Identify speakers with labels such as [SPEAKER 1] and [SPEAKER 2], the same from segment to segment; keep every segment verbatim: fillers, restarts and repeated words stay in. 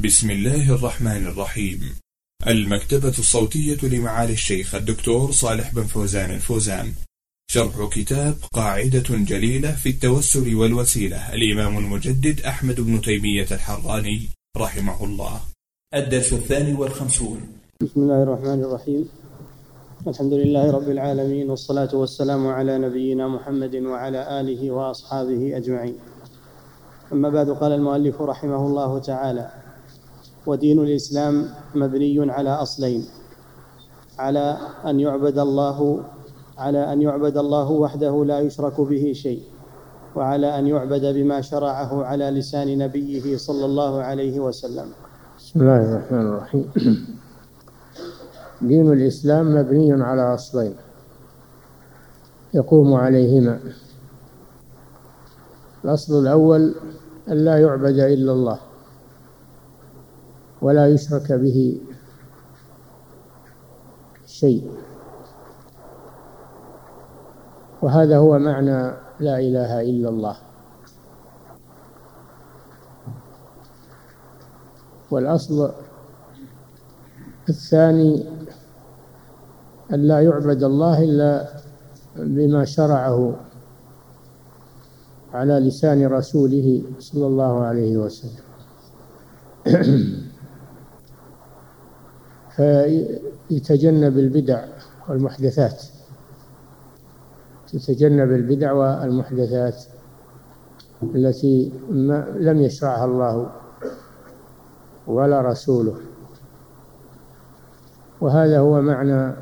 [SPEAKER 1] بسم الله الرحمن الرحيم. المكتبة الصوتية لمعالي الشيخ الدكتور صالح بن فوزان الفوزان، شرح كتاب قاعدة جليلة في التوسل والوسيلة، الإمام المجدد أحمد بن تيمية الحراني رحمه الله. الدرس الثاني والخمسون.
[SPEAKER 2] بسم الله الرحمن الرحيم. الحمد لله رب العالمين، والصلاة والسلام على نبينا محمد وعلى آله وأصحابه أجمعين. أما بعد، قال المؤلف رحمه الله تعالى: ودين الإسلام مبني على أصلين: على أن يعبد الله على أن يعبد الله وحده لا يشرك به شيء، وعلى أن يعبد بما شرعه على لسان نبيه صلى الله عليه وسلم.
[SPEAKER 3] بسم الله الرحمن الرحيم. دين الإسلام مبني على أصلين يقوم عليهما. الأصل الأول أن لا يعبد إلا الله ولا يشرك به شيء، وهذا هو معنى لا إله إلا الله. والأصل الثاني أن لا يعبد الله إلا بما شرعه على لسان رسوله صلى الله عليه وسلم، فيتجنب البدع والمحدثات تتجنب البدع والمحدثات التي لم يشرعها الله ولا رسوله. وهذا هو معنى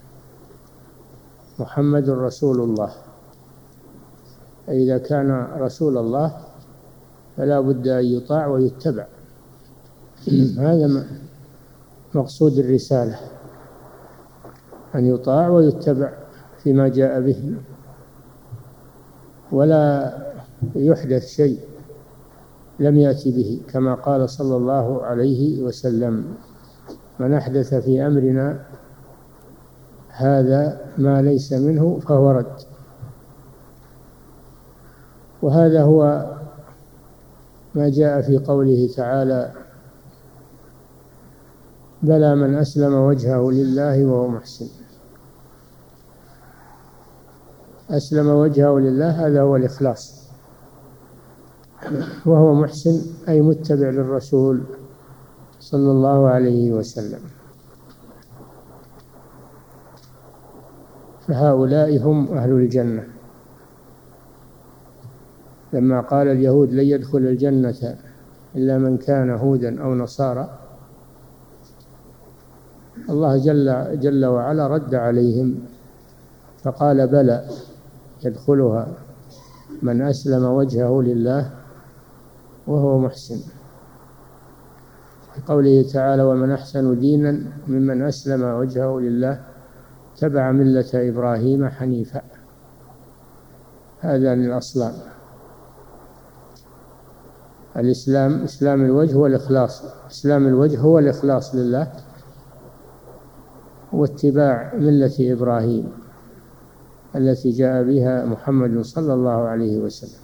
[SPEAKER 3] محمد رسول الله. إذا كان رسول الله فلا بد أن يطاع ويتبع. هذا مقصود الرسالة، أن يطاع ويتبع فيما جاء به، ولا يحدث شيء لم يأتي به، كما قال صلى الله عليه وسلم: من أحدث في أمرنا هذا ما ليس منه فهو رد. وهذا هو ما جاء في قوله تعالى: بلى من أسلم وجهه لله وهو محسن. أسلم وجهه لله هذا هو الإخلاص، وهو محسن أي متبع للرسول صلى الله عليه وسلم. فهؤلاء هم أهل الجنة. لما قال اليهود لن يدخل الجنة إلا من كان هودا أو نصارى، الله جل, جل وعلا رد عليهم فقال: بلى يدخلها من أسلم وجهه لله وهو محسن. في قوله تعالى: ومن أحسن دينا ممن أسلم وجهه لله تبع ملة إبراهيم حنيفا. هذان الأصلان: الإسلام إسلام الوجه والإخلاص. إسلام الوجه هو الإخلاص لله، واتباع ملة إبراهيم التي جاء بها محمد صلى الله عليه وسلم.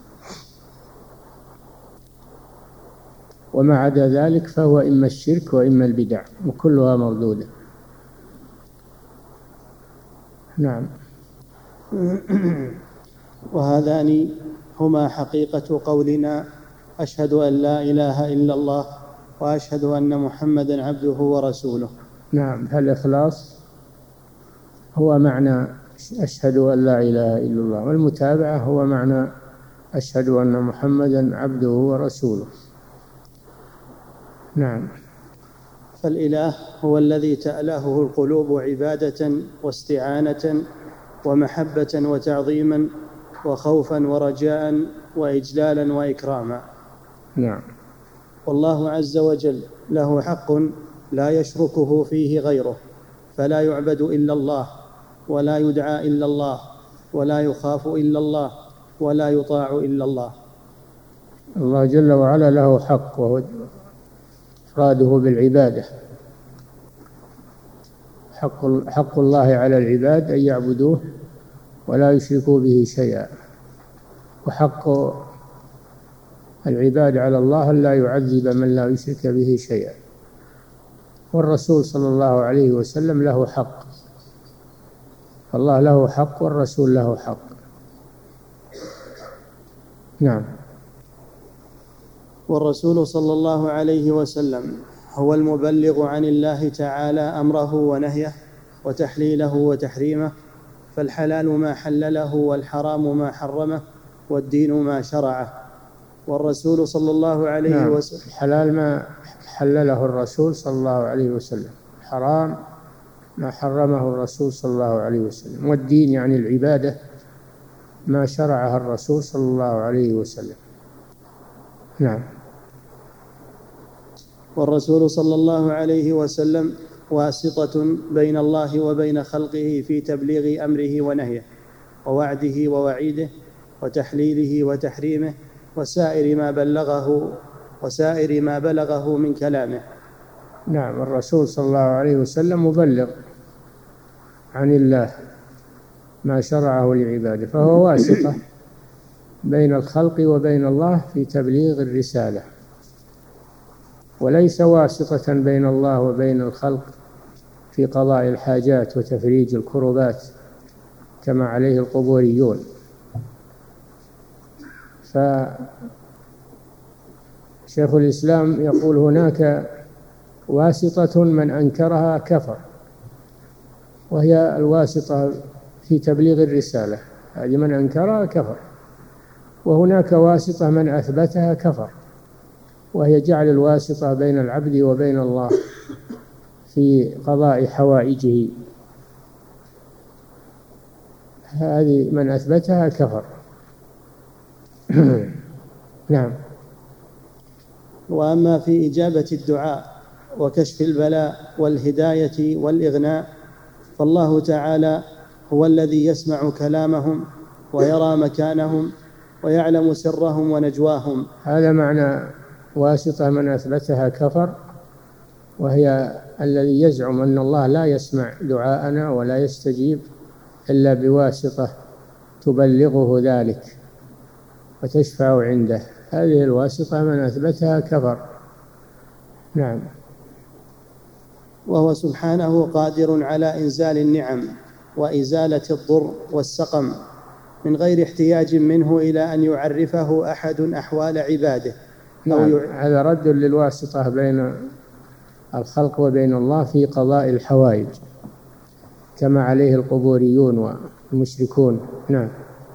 [SPEAKER 3] وما عدا ذلك فهو إما الشرك وإما البدع، وكلها مردودة. نعم.
[SPEAKER 2] وهذان هما حقيقة قولنا: أشهد أن لا إله إلا الله وأشهد أن محمدا عبده ورسوله.
[SPEAKER 3] نعم. فالإخلاص هو معنى أشهد أن لا إله إلا الله، والمتابعة هو معنى أشهد أن محمدا عبده ورسوله. نعم.
[SPEAKER 2] فالإله هو الذي تألهه القلوب عبادة واستعانة ومحبة وتعظيما وخوفا ورجاء وإجلالا وإكراما.
[SPEAKER 3] نعم.
[SPEAKER 2] والله عز وجل له حق لا يشركه فيه غيره، فلا يعبد إلا الله، ولا يدعى إلا الله، ولا يخاف إلا الله، ولا يطاع إلا الله.
[SPEAKER 3] الله جل وعلا له حق، وهو إفراده بالعبادة. حق, حق الله على العباد أن يعبدوه ولا يشركوا به شيئا، وحق العباد على الله ألا يعذب من لا يشرك به شيئا، والرسول صلى الله عليه وسلم له حق، الله له حق والرسول له حق. نعم.
[SPEAKER 2] والرسول صلى الله عليه وسلم هو المبلغ عن الله تعالى أمره ونهيه وتحليله وتحريمه، فالحلال ما حلله والحرام ما حرمه والدين ما شرعه. والرسول صلى الله عليه
[SPEAKER 3] نعم.
[SPEAKER 2] وسلم
[SPEAKER 3] الحلال ما حلله الرسول صلى الله عليه وسلم، حرام ما حرمه الرسول صلى الله عليه وسلم، والدين يعني العبادة ما شرعها الرسول صلى الله عليه وسلم. نعم.
[SPEAKER 2] والرسول صلى الله عليه وسلم واسطة بين الله وبين خلقه في تبليغ أمره ونهيه ووعده ووعيده وتحليله وتحريمه وسائر ما بلغه وسائر ما بلغه من كلامه.
[SPEAKER 3] نعم. الرسول صلى الله عليه وسلم مبلغ عن الله ما شرعه لعباده، فهو واسطة بين الخلق وبين الله في تبليغ الرسالة، وليس واسطة بين الله وبين الخلق في قضاء الحاجات وتفريج الكربات كما عليه القبوريون. فشيخ الإسلام يقول هناك واسطة من أنكرها كفر، وهي الواسطة في تبليغ الرسالة، هذه من أنكرها كفر. وهناك واسطة من أثبتها كفر، وهي جعل الواسطة بين العبد وبين الله في قضاء حوائجه، هذه من أثبتها كفر. نعم.
[SPEAKER 2] وأما في إجابة الدعاء وكشف البلاء والهداية والإغناء فالله تعالى هو الذي يسمع كلامهم ويرى مكانهم ويعلم سرهم ونجواهم.
[SPEAKER 3] هذا معنى واسطة من أثبتها كفر، وهي الذي يزعم أن الله لا يسمع دعاءنا ولا يستجيب إلا بواسطة تبلغه ذلك وتشفع عنده، هذه الواسطة من أثبتها كفر. نعم.
[SPEAKER 2] وهو سبحانه قادر على إنزال النعم وإزالة الضر والسقم من غير احتياج منه إلى أن يعرفه أحد أحوال عباده.
[SPEAKER 3] نعم. هذا رد للواسطة بين الخلق وبين الله في قضاء الحوائج كما عليه القبوريون والمشركون. نعم.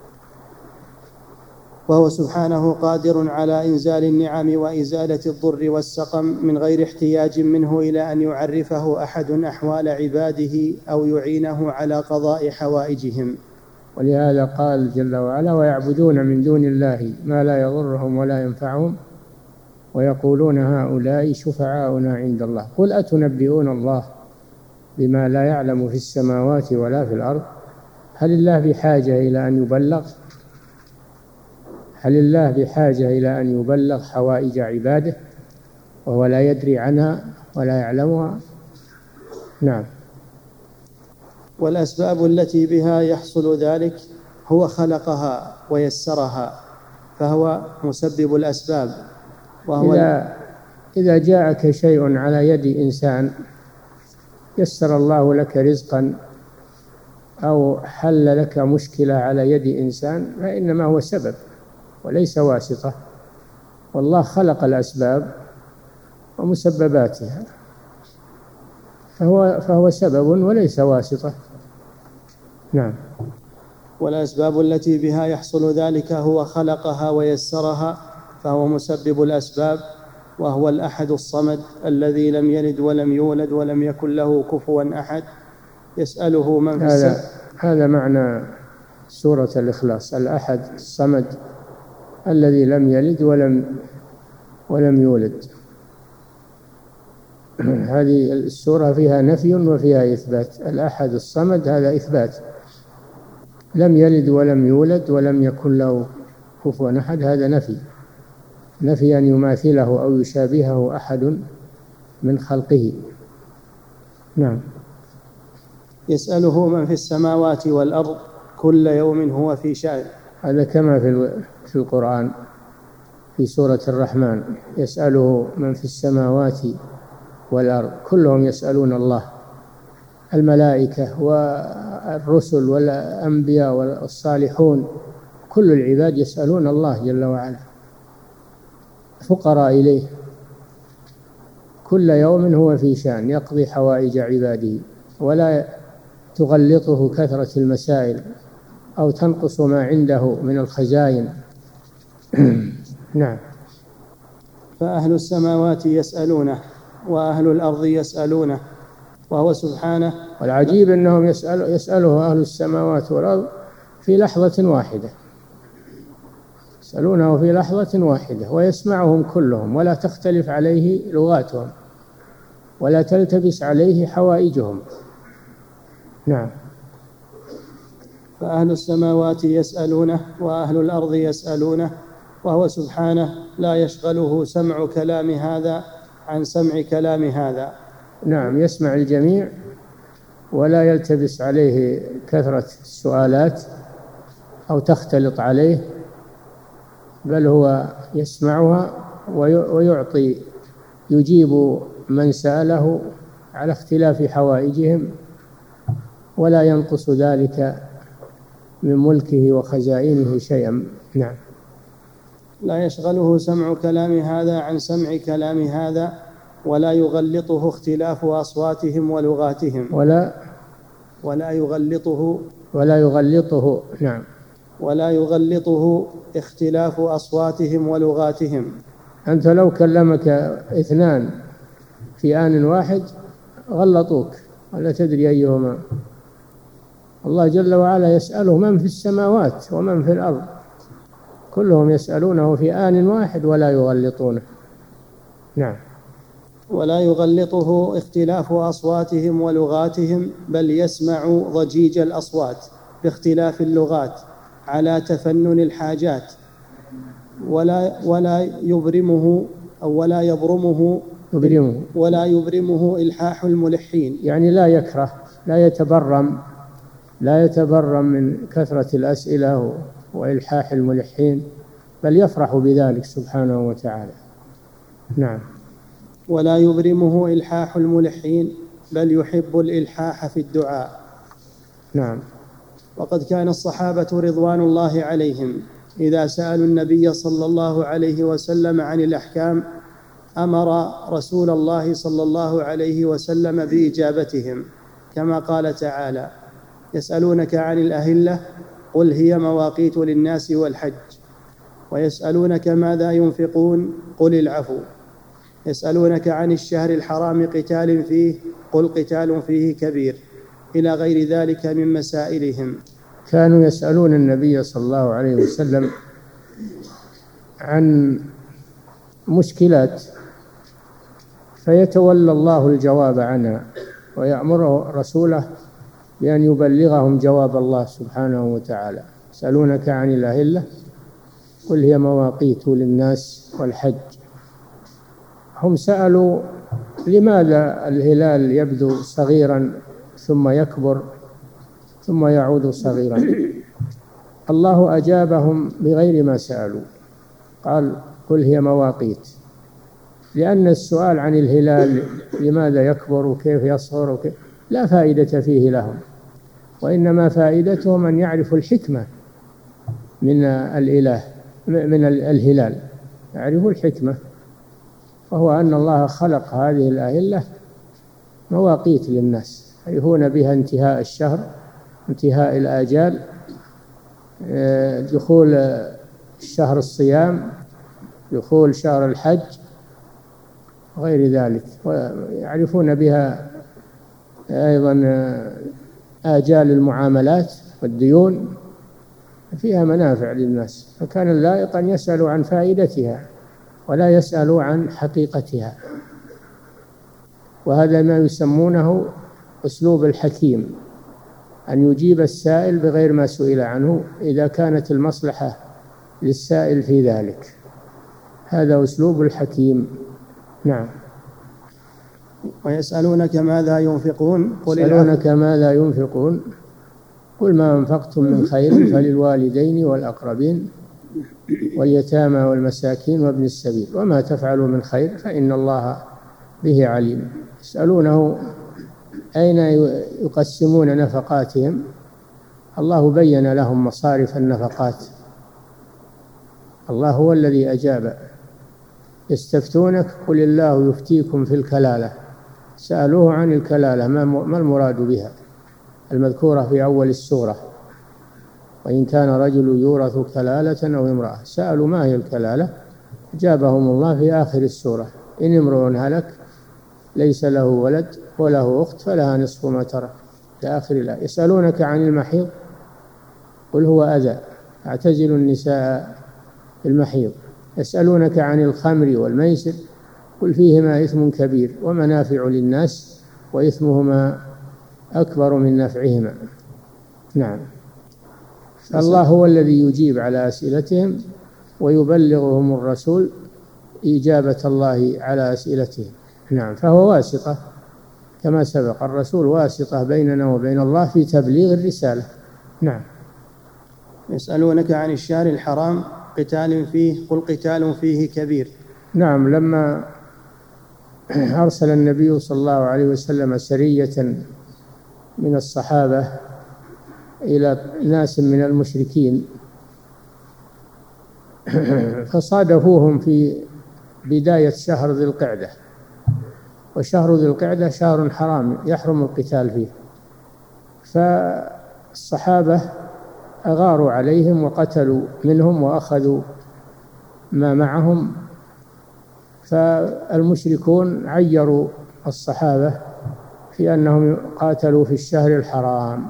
[SPEAKER 2] وهو سبحانه قادر على إنزال النعم وإزالة الضر والسقم من غير احتياج منه إلى أن يعرفه أحد أحوال عباده أو يعينه على قضاء حوائجهم.
[SPEAKER 3] ولهذا قال جل وعلا: ويعبدون من دون الله ما لا يضرهم ولا ينفعهم ويقولون هؤلاء شفعاؤنا عند الله قل أتنبئون الله بما لا يعلم في السماوات ولا في الأرض هل الله بحاجة إلى أن يبلغ هل الله بحاجة إلى أن يبلغ حوائج عباده وهو لا يدري عنها ولا يعلمها؟ نعم.
[SPEAKER 2] والأسباب التي بها يحصل ذلك هو خلقها ويسرها، فهو مسبب الأسباب. وهو
[SPEAKER 3] إذا, إذا جاءك شيء على يد إنسان يسر الله لك رزقا أو حل لك مشكلة على يد إنسان فإنما هو سبب وليس واسطة، والله خلق الأسباب ومسبباتها، فهو, فهو سبب وليس واسطة. نعم.
[SPEAKER 2] والأسباب التي بها يحصل ذلك هو خلقها ويسرها، فهو مسبب الأسباب، وهو الأحد الصمد الذي لم يلد ولم يولد ولم يكن له كفوا أحد. يسأله من في
[SPEAKER 3] هذا
[SPEAKER 2] السماء.
[SPEAKER 3] هذا معنى سورة الإخلاص، الأحد الصمد الذي لم يلد ولم ولم يولد. هذه السورة فيها نفي وفيها إثبات. الأحد الصمد هذا إثبات، لم يلد ولم يولد ولم يكن له كفوا أحد هذا نفي، نفي أن يماثله أو يشابهه أحد من خلقه. نعم.
[SPEAKER 2] يسأله من في السماوات والأرض كل يوم هو في شأن.
[SPEAKER 3] هذا كما في في القرآن في سورة الرحمن: يسأله من في السماوات والأرض، كلهم يسألون الله، الملائكة والرسل والأنبياء والصالحون، كل العباد يسألون الله جل وعلا، فقراء إليه، كل يوم هو في شأن يقضي حوائج عباده، ولا تغلطه كثرة المسائل أو تنقص ما عنده من الخزائن. نعم.
[SPEAKER 2] فأهل السماوات يسألونه وأهل الأرض يسألونه وهو سبحانه.
[SPEAKER 3] والعجيب أنهم يسأل يسأله أهل السماوات والأرض في لحظة واحدة، يسألونه في لحظة واحدة ويسمعهم كلهم، ولا تختلف عليه لغاتهم ولا تلتبس عليه حوائجهم. نعم.
[SPEAKER 2] فأهل السماوات يسألونه وأهل الأرض يسألونه وهو سبحانه لا يشغله سمع كلام هذا عن سمع كلام هذا.
[SPEAKER 3] نعم، يسمع الجميع ولا يلتبس عليه كثرة السؤالات أو تختلط عليه، بل هو يسمعها ويعطي يجيب من سأله على اختلاف حوائجهم، ولا ينقص ذلك من ملكه وخزائنه شيئا. نعم.
[SPEAKER 2] لا يشغله سمع كلام هذا عن سمع كلام هذا، ولا يغلطه اختلاف أصواتهم ولغاتهم.
[SPEAKER 3] ولا
[SPEAKER 2] ولا يغلطه
[SPEAKER 3] ولا يغلطه نعم
[SPEAKER 2] ولا يغلطه اختلاف أصواتهم ولغاتهم.
[SPEAKER 3] أنت لو كلمك اثنان في آن واحد غلطوك ولا تدري أيهما. الله جل وعلا يسأله من في السماوات ومن في الأرض، كلهم يسألونه في آن واحد ولا يغلطونه. نعم.
[SPEAKER 2] ولا يغلطه اختلاف أصواتهم ولغاتهم، بل يسمع ضجيج الأصوات باختلاف اللغات على تفنن الحاجات، ولا ولا يبرمه أو ولا يبرمه
[SPEAKER 3] يبرمه
[SPEAKER 2] ولا يبرمه إلحاح الملحين،
[SPEAKER 3] يعني لا يكره، لا يتبرم لا يتبرم من كثرة الأسئلة وإلحاح الملحين، بل يفرح بذلك سبحانه وتعالى. نعم.
[SPEAKER 2] ولا يبرمه إلحاح الملحين، بل يحب الإلحاح في الدعاء.
[SPEAKER 3] نعم.
[SPEAKER 2] وقد كان الصحابة رضوان الله عليهم إذا سألوا النبي صلى الله عليه وسلم عن الأحكام أمر رسول الله صلى الله عليه وسلم بإجابتهم، كما قال تعالى: يسألونك عن الأهلة قل هي مواقيت للناس والحج، ويسألونك ماذا ينفقون قل العفو، يسألونك عن الشهر الحرام قتال فيه قل قتال فيه كبير، إلى غير ذلك من مسائلهم.
[SPEAKER 3] كانوا يسألون النبي صلى الله عليه وسلم عن مشكلات فيتولى الله الجواب عنها، ويأمره رسوله بأن يبلغهم جواب الله سبحانه وتعالى. يسألونك عن الأهلة قل هي مواقيت للناس والحج. هم سألوا لماذا الهلال يبدو صغيرا ثم يكبر ثم يعود صغيرا. الله أجابهم بغير ما سألوا، قال قل هي مواقيت، لأن السؤال عن الهلال لماذا يكبر وكيف يصغر وكيف لا فائدة فيه لهم، وإنما فائدتهم أن يعرفوا الحكمة من الإله من الهلال، يعرفوا الحكمة، وهو أن الله خلق هذه الأهلة مواقيت للناس يعرفون بها انتهاء الشهر، انتهاء الآجال، دخول شهر الصيام، دخول شهر الحج وغير ذلك، ويعرفون بها أيضا آجال المعاملات والديون، فيها منافع للناس، فكان اللائق أن يسألوا عن فائدتها ولا يسألوا عن حقيقتها. وهذا ما يسمونه أسلوب الحكيم، أن يجيب السائل بغير ما سئل عنه إذا كانت المصلحة للسائل في ذلك، هذا أسلوب الحكيم. نعم.
[SPEAKER 2] ويسألونك ماذا ينفقون قل
[SPEAKER 3] يسألونك ماذا ينفقون قل ما أنفقتم من خير فللوالدين والأقربين واليتامى والمساكين وابن السبيل وما تفعلوا من خير فإن الله به عليم. يسألونه أين يقسمون نفقاتهم، الله بين لهم مصارف النفقات. الله هو الذي أجاب. يستفتونك قل الله يفتيكم في الكلالة. سألوه عن الكلالة ما المراد بها المذكورة في أول السورة، وإن كان رجل يورث كلالة أو امرأة. سألوا ما هي الكلالة، جابهم الله في آخر السورة: إن امرؤ هلك ليس له ولد وله أخت فلها نصف ما ترك، إلى آخر الآية. يسألونك عن المحيض قل هو أذى فاعتزلوا النساء في المحيض. يسألونك عن الخمر والميسر قل فيهما إثم كبير ومنافع للناس وإثمهما أكبر من نفعهما. نعم. الله هو الذي يجيب على أسئلتهم ويبلغهم الرسول إجابة الله على أسئلتهم. نعم. فهو واسطة كما سبق، الرسول واسطة بيننا وبين الله في تبليغ الرسالة. نعم.
[SPEAKER 2] يسألونك عن الشهر الحرام قتال فيه قل قتال فيه كبير.
[SPEAKER 3] نعم. لما أرسل النبي صلى الله عليه وسلم سرية من الصحابة إلى ناس من المشركين فصادفوهم في بداية شهر ذي القعدة، وشهر ذي القعدة شهر حرام يحرم القتال فيه، فالصحابة أغاروا عليهم وقتلوا منهم وأخذوا ما معهم، فالمشركون عيروا الصحابة في أنهم قاتلوا في الشهر الحرام،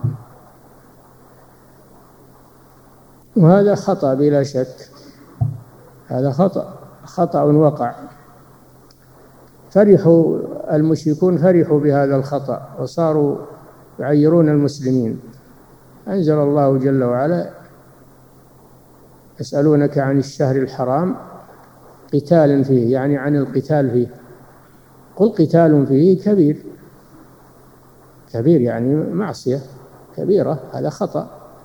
[SPEAKER 3] وهذا خطأ بلا شك، هذا خطأ خطأ وقع. فرحوا المشركون فرحوا بهذا الخطأ وصاروا يعيرون المسلمين. أنزل الله جل وعلا: يسألونك عن الشهر الحرام قتال فيه، يعني عن القتال فيه، قل قتال فيه كبير. كبير يعني معصية كبيرة، هذا خطأ.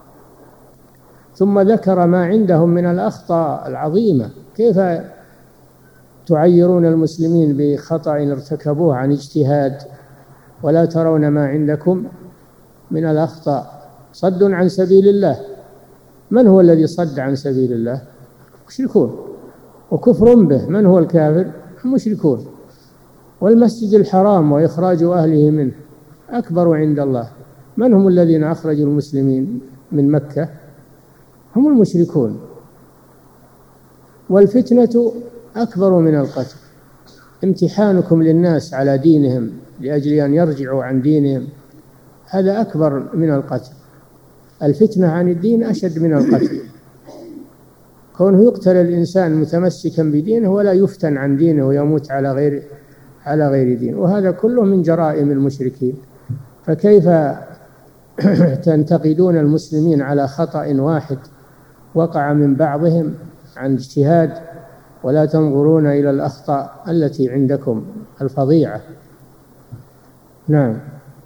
[SPEAKER 3] ثم ذكر ما عندهم من الأخطاء العظيمة. كيف تعيرون المسلمين بخطأ ارتكبوه عن اجتهاد ولا ترون ما عندكم من الأخطاء؟ صد عن سبيل الله. من هو الذي صد عن سبيل الله؟ مشركون. وكفر به، من هو الكافر؟ مشركون. والمسجد الحرام وإخراج أهله منه أكبر عند الله. من هم الذين أخرجوا المسلمين من مكة؟ هم المشركون. والفتنة أكبر من القتل. امتحانكم للناس على دينهم لأجل أن يرجعوا عن دينهم هذا أكبر من القتل. الفتنة عن الدين أشد من القتل. كونه يقتل الإنسان متمسكا بدينه ولا يفتن عن دينه ويموت على غير على غير دين، وهذا كله من جرائم المشركين. فكيف تنتقدون المسلمين على خطأ واحد وقع من بعضهم عن اجتهاد ولا تنظرون إلى الأخطاء التي عندكم الفظيعة؟ نعم.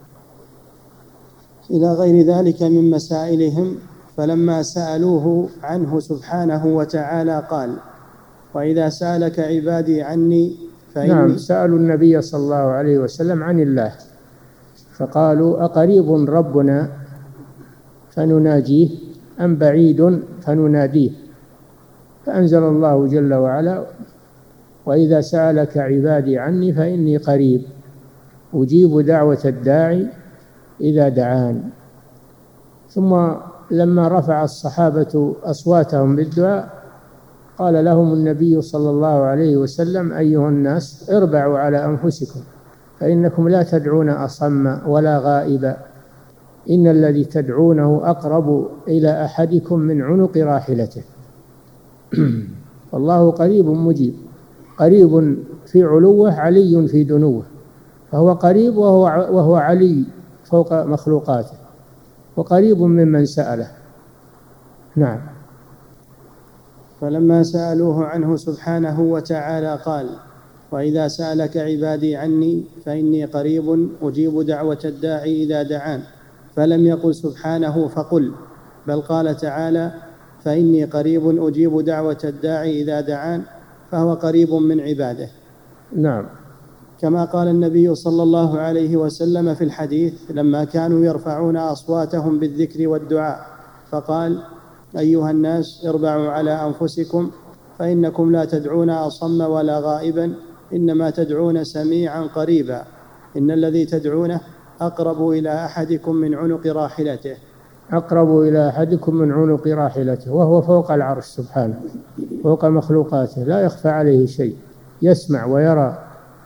[SPEAKER 2] إلى غير ذلك من مسائلهم. فلما سألوه عنه سبحانه وتعالى قال: وإذا سألك عبادي عني فإني.
[SPEAKER 3] نعم. سألوا النبي صلى الله عليه وسلم عن الله فقالوا: أقريب ربنا فنناجيه أم بعيد فنناديه؟ فأنزل الله جل وعلا: وإذا سألك عبادي عني فإني قريب أجيب دعوة الداعي إذا دعان. ثم لما رفع الصحابة أصواتهم بالدعاء قال لهم النبي صلى الله عليه وسلم: أيها الناس اربعوا على أنفسكم فإنكم لا تدعون أصم ولا غائبا، إن الذي تدعونه أقرب إلى أحدكم من عنق راحلته. والله قريب مجيب، قريب في علوه علي في دنوه، فهو قريب وهو وهو علي فوق مخلوقاته، وقريب ممن سأله. نعم.
[SPEAKER 2] فلما سألوه عنه سبحانه وتعالى قال: وإذا سألك عبادي عني فإني قريب أجيب دعوة الداعي إذا دعان. فلم يقل سبحانه فقل، بل قال تعالى: فإني قريب أجيب دعوة الداعي إذا دعان، فهو قريب من عباده.
[SPEAKER 3] نعم.
[SPEAKER 2] كما قال النبي صلى الله عليه وسلم في الحديث لما كانوا يرفعون أصواتهم بالذكر والدعاء، فقال: أيها الناس اربعوا على أنفسكم، فإنكم لا تدعون أصم ولا غائبا، إنما تدعون سميعا قريبا، إن الذي تدعونه أقرب إلى أحدكم من عنق راحلته.
[SPEAKER 3] أقرب إلى أحدكم من عنق راحلته، وهو فوق العرش سبحانه، فوق مخلوقاته، لا يخفى عليه شيء، يسمع ويرى،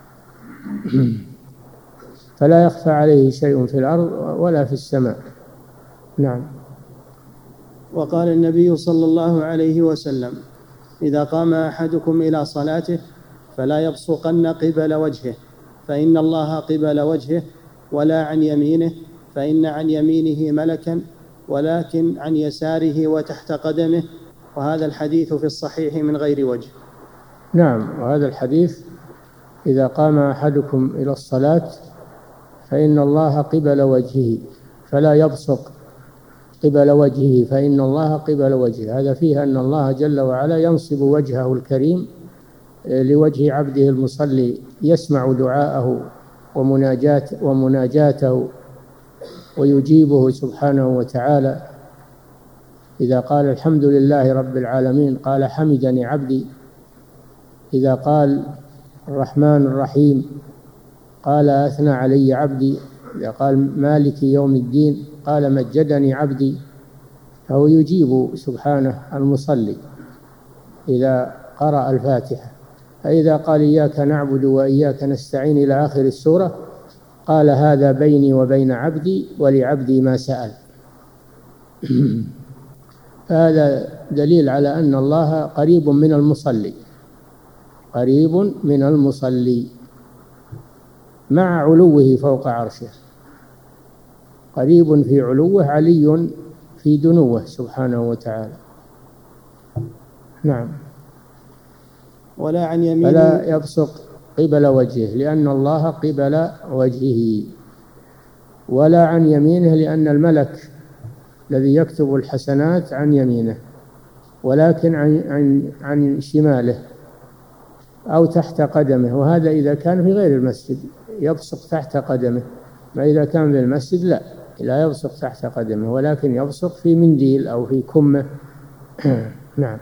[SPEAKER 3] فلا يخفى عليه شيء في الأرض ولا في السماء. نعم.
[SPEAKER 2] وقال النبي صلى الله عليه وسلم: إذا قام أحدكم إلى صلاته فلا يبصقن قبل وجهه، فإن الله قبل وجهه، ولا عن يمينه، فإن عن يمينه ملكا، ولكن عن يساره وتحت قدمه. وهذا الحديث في الصحيح من غير وجه.
[SPEAKER 3] نعم. وهذا الحديث: إذا قام أحدكم إلى الصلاة فإن الله قبل وجهه، فلا يبصق قبل وجهه، فإن الله قبل وجهه. هذا فيه أن الله جل وعلا ينصب وجهه الكريم لوجه عبده المصلي، يسمع دعاءه ومناجات ومناجاته ويجيبه سبحانه وتعالى. إذا قال الحمد لله رب العالمين قال حمدني عبدي، إذا قال الرحمن الرحيم قال أثنى علي عبدي، إذا قال مالك يوم الدين قال مجدني عبدي. فهو يجيب سبحانه المصلي إذا قرأ الفاتحة. فإذا قال إياك نعبد وإياك نستعين إلى آخر السورة قال هذا بيني وبين عبدي ولعبدي ما سأل. هذا دليل على أن الله قريب من المصلي، قريب من المصلي مع علوه فوق عرشه، قريب في علوه علي في دنوه سبحانه وتعالى. نعم.
[SPEAKER 2] ولا عن يمينه،
[SPEAKER 3] فلا يبصق قبل وجهه لأن الله قبل وجهه، ولا عن يمينه لأن الملك الذي يكتب الحسنات عن يمينه، ولكن عن, عن, عن شماله أو تحت قدمه. وهذا إذا كان في غير المسجد يبصق تحت قدمه، ما إذا كان في المسجد لا لا يبصق تحت قدمه، ولكن يبصق في منديل أو في كمه. نعم.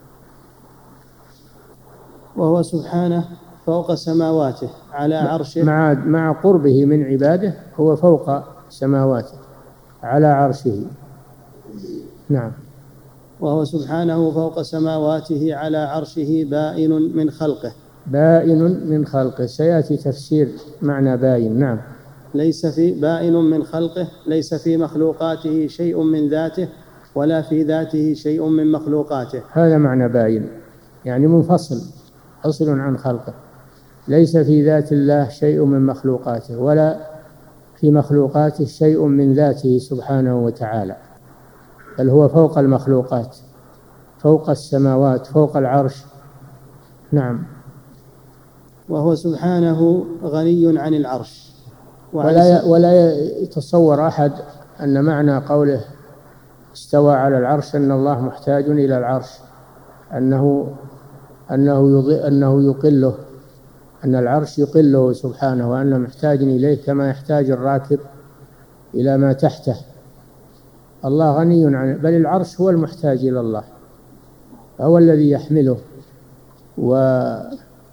[SPEAKER 2] وهو سبحانه فوق سماواته على عرشه،
[SPEAKER 3] مع مع قربه من عباده هو فوق سماواته على عرشه. نعم.
[SPEAKER 2] وهو سبحانه فوق سماواته على عرشه بائن من خلقه.
[SPEAKER 3] بائن من خلقه، سيأتي تفسير معنى باين. نعم.
[SPEAKER 2] ليس في بائن من خلقه، ليس في مخلوقاته شيء من ذاته، ولا في ذاته شيء من مخلوقاته.
[SPEAKER 3] هذا معنى باين، يعني منفصل، فصل عن خلقه. ليس في ذات الله شيء من مخلوقاته، ولا في مخلوقاته شيء من ذاته سبحانه وتعالى، بل هو فوق المخلوقات، فوق السماوات، فوق العرش. نعم.
[SPEAKER 2] وهو سبحانه غني عن العرش.
[SPEAKER 3] ولا ولا يتصور أحد أن معنى قوله استوى على العرش أن الله محتاج إلى العرش، أنه أنه أنه يقله، أن العرش يقله سبحانه، وأنه محتاج إليه كما يحتاج الراكب إلى ما تحته. الله غني عنه، بل العرش هو المحتاج إلى الله، هو الذي يحمله، وهو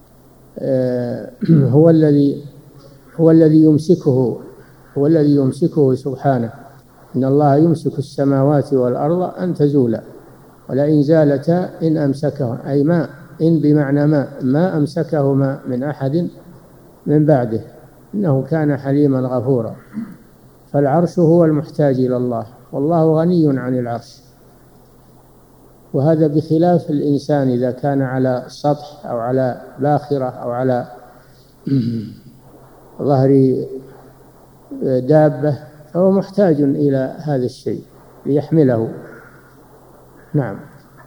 [SPEAKER 3] الذي هو الذي يمسكه هو الذي يمسكه سبحانه. إن الله يمسك السماوات والأرض أن تزولا ولئن زالتا إن أمسكه، أي ما إن بمعنى ما ما أمسكهما من أحد من بعده، إنه كان حليما غفورا. فالعرش هو المحتاج إلى الله، والله غني عن العرش. وهذا بخلاف الإنسان إذا كان على سطح أو على باخرة أو على ظهر دابة، فهو محتاج إلى هذا الشيء ليحمله. نعم.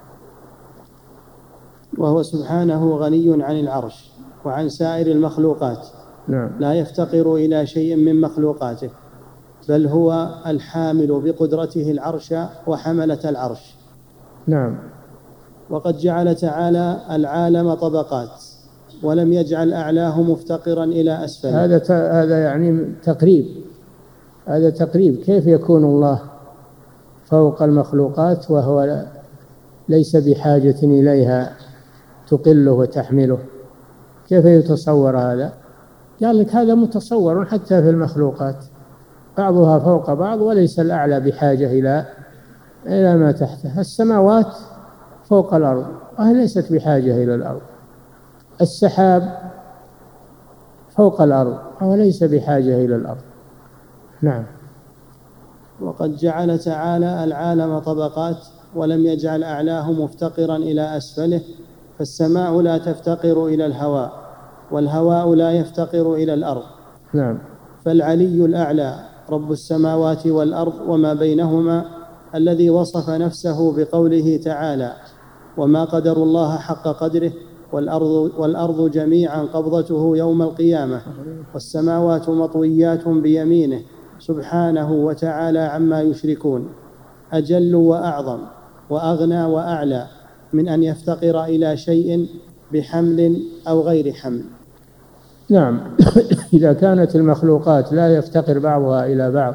[SPEAKER 2] وهو سبحانه غني عن العرش وعن سائر المخلوقات.
[SPEAKER 3] نعم.
[SPEAKER 2] لا يفتقر إلى شيء من مخلوقاته، بل هو الحامل بقدرته العرش وحملة العرش.
[SPEAKER 3] نعم.
[SPEAKER 2] وقد جعل تعالى العالم طبقات ولم يجعل أعلاه مفتقرا إلى أسفله.
[SPEAKER 3] هذا هذا يعني تقريب، هذا تقريب. كيف يكون الله فوق المخلوقات وهو ليس بحاجة إليها تقله وتحمله؟ كيف يتصور هذا؟ قال لك هذا متصور حتى في المخلوقات، بعضها فوق بعض وليس الأعلى بحاجة إلى إلى ما تحته. السماوات فوق الأرض وهي ليست بحاجة إلى الأرض. السحاب فوق الأرض وهو ليس بحاجة إلى الأرض. نعم.
[SPEAKER 2] وقد جعل تعالى العالم طبقات ولم يجعل أعلاه مفتقرا إلى أسفله، فالسماء لا تفتقر إلى الهواء والهواء لا يفتقر إلى الأرض.
[SPEAKER 3] نعم.
[SPEAKER 2] فالعلي الأعلى رب السماوات والأرض وما بينهما الذي وصف نفسه بقوله تعالى: وما قدر الله حق قدره والأرض, والأرض جميعا قبضته يوم القيامة والسماوات مطويات بيمينه سبحانه وتعالى عما يشركون، أجل وأعظم وأغنى وأعلى من أن يفتقر إلى شيء بحمل أو غير حمل.
[SPEAKER 3] نعم. إذا كانت المخلوقات لا يفتقر بعضها إلى بعض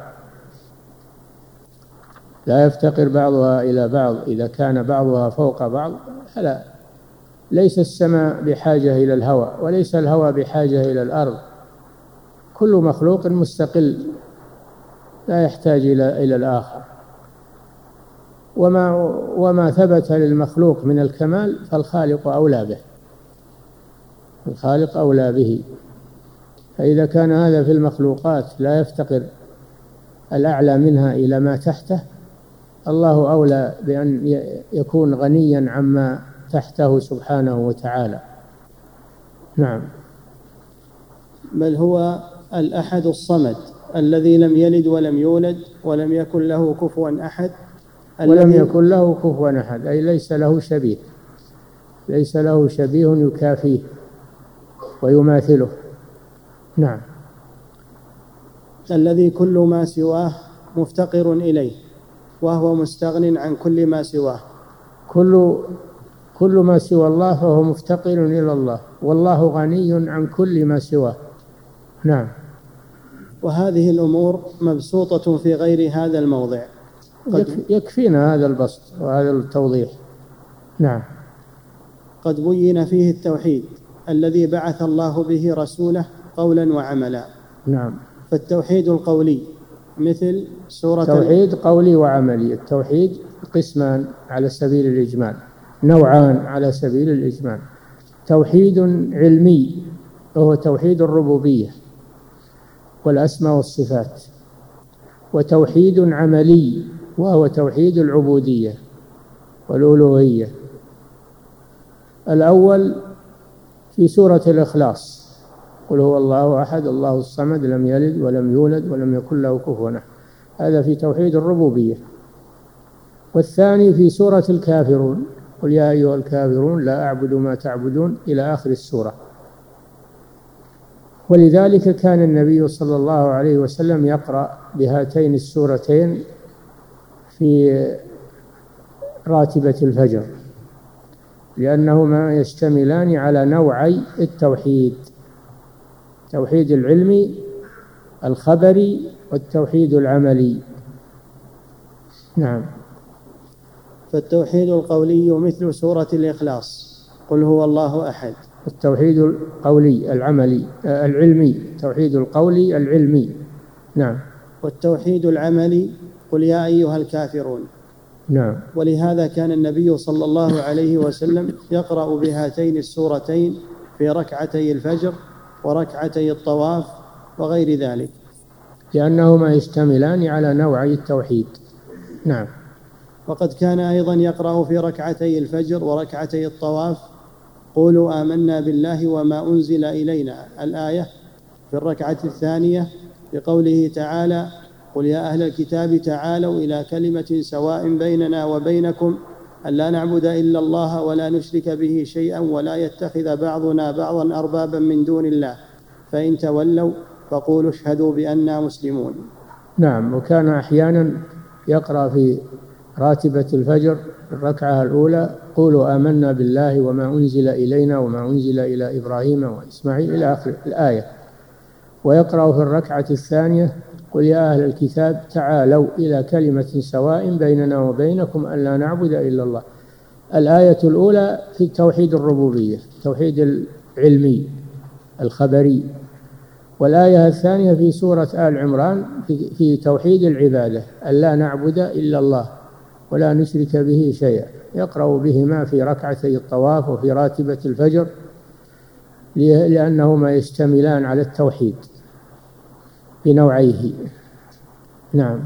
[SPEAKER 3] لا يفتقر بعضها إلى بعض إذا كان بعضها فوق بعض، فلا ليس السماء بحاجة إلى الهواء وليس الهواء بحاجة إلى الأرض. كل مخلوق مستقل لا يحتاج إلى إلى الآخر. وما وما ثبت للمخلوق من الكمال فالخالق أولى به، الخالق أولى به. فإذا كان هذا في المخلوقات لا يفتقر الأعلى منها إلى ما تحته، الله أولى بأن يكون غنيا عما تحته سبحانه وتعالى. نعم.
[SPEAKER 2] بل هو الأحد الصمد الذي لم يلد ولم يولد ولم يكن له كفوا أحد.
[SPEAKER 3] ولم يكن له كفوا أحد أي ليس له شبيه، ليس له شبيه يكافيه ويماثله. نعم.
[SPEAKER 2] الذي كل ما سواه مفتقر إليه وهو مستغن عن كل ما سواه.
[SPEAKER 3] كل كل ما سوى الله فهو مفتقر إلى الله، والله غني عن كل ما سواه. نعم.
[SPEAKER 2] وهذه الأمور مبسوطة في غير هذا الموضع.
[SPEAKER 3] يكفينا هذا البسط وهذا التوضيح. نعم.
[SPEAKER 2] قد بين فيه التوحيد الذي بعث الله به رسوله قولا وعملا.
[SPEAKER 3] نعم.
[SPEAKER 2] فالتوحيد القولي مثل سورة
[SPEAKER 3] توحيد قولي وعملي. التوحيد قسمان على سبيل الإجمال، نوعان على سبيل الإجمال: توحيد علمي وهو توحيد الربوبية والأسماء والصفات، وتوحيد عملي وهو توحيد العبودية والألوهية. الأول في سورة الإخلاص: قل هو الله أحد الله الصمد لم يلد ولم يولد ولم يكن له كفوا أحد، هذا في توحيد الربوبية. والثاني في سورة الكافرون: قل يا أيها الكافرون لا أعبد ما تعبدون إلى آخر السورة. ولذلك كان النبي صلى الله عليه وسلم يقرأ بهاتين السورتين في راتبة الفجر، لأنهما يشتملان على نوعي التوحيد: التوحيد العلمي الخبري والتوحيد العملي. نعم.
[SPEAKER 2] فالتوحيد القولي مثل سورة الإخلاص: قل هو الله أحد.
[SPEAKER 3] التوحيد القولي العملي العلمي التوحيد القولي العلمي. نعم.
[SPEAKER 2] والتوحيد العملي: قل يا أيها الكافرون.
[SPEAKER 3] نعم.
[SPEAKER 2] ولهذا كان النبي صلى الله عليه وسلم يقرأ بهاتين السورتين في ركعتي الفجر وركعتي الطواف وغير ذلك،
[SPEAKER 3] لأنهما يشتملان على نوعي التوحيد. نعم.
[SPEAKER 2] وقد كان أيضا يقرأ في ركعتي الفجر وركعتي الطواف: قولوا آمنا بالله وما أنزل إلينا، الآية، في الركعة الثانية بقوله تعالى: قل يا أهل الكتاب تعالوا إلى كلمة سواء بيننا وبينكم ألا نعبد إلا الله ولا نشرك به شيئا ولا يتخذ بعضنا بعضا أربابا من دون الله فإن تولوا فقولوا اشهدوا بأننا مسلمون.
[SPEAKER 3] نعم. وكان أحيانا يقرأ في راتبة الفجر الركعة الأولى قولوا آمنا بالله وما أنزل إلينا وما أنزل إلى إبراهيم وإسماعيل إلى آخر الآية. ويقرأ في الركعة الثانية قل يا أهل الكتاب تعالوا إلى كلمة سواء بيننا وبينكم ألا نعبد إلا الله. الآية الأولى في توحيد الربوبية، توحيد العلمي الخبري، والآية الثانية في سورة آل عمران في, في توحيد العبادة ألا نعبد إلا الله ولا نشرك به شيئا. يقرأ بهما في ركعتي الطواف وفي راتبة الفجر لأنهما يشتملان على التوحيد بنوعيه. نعم.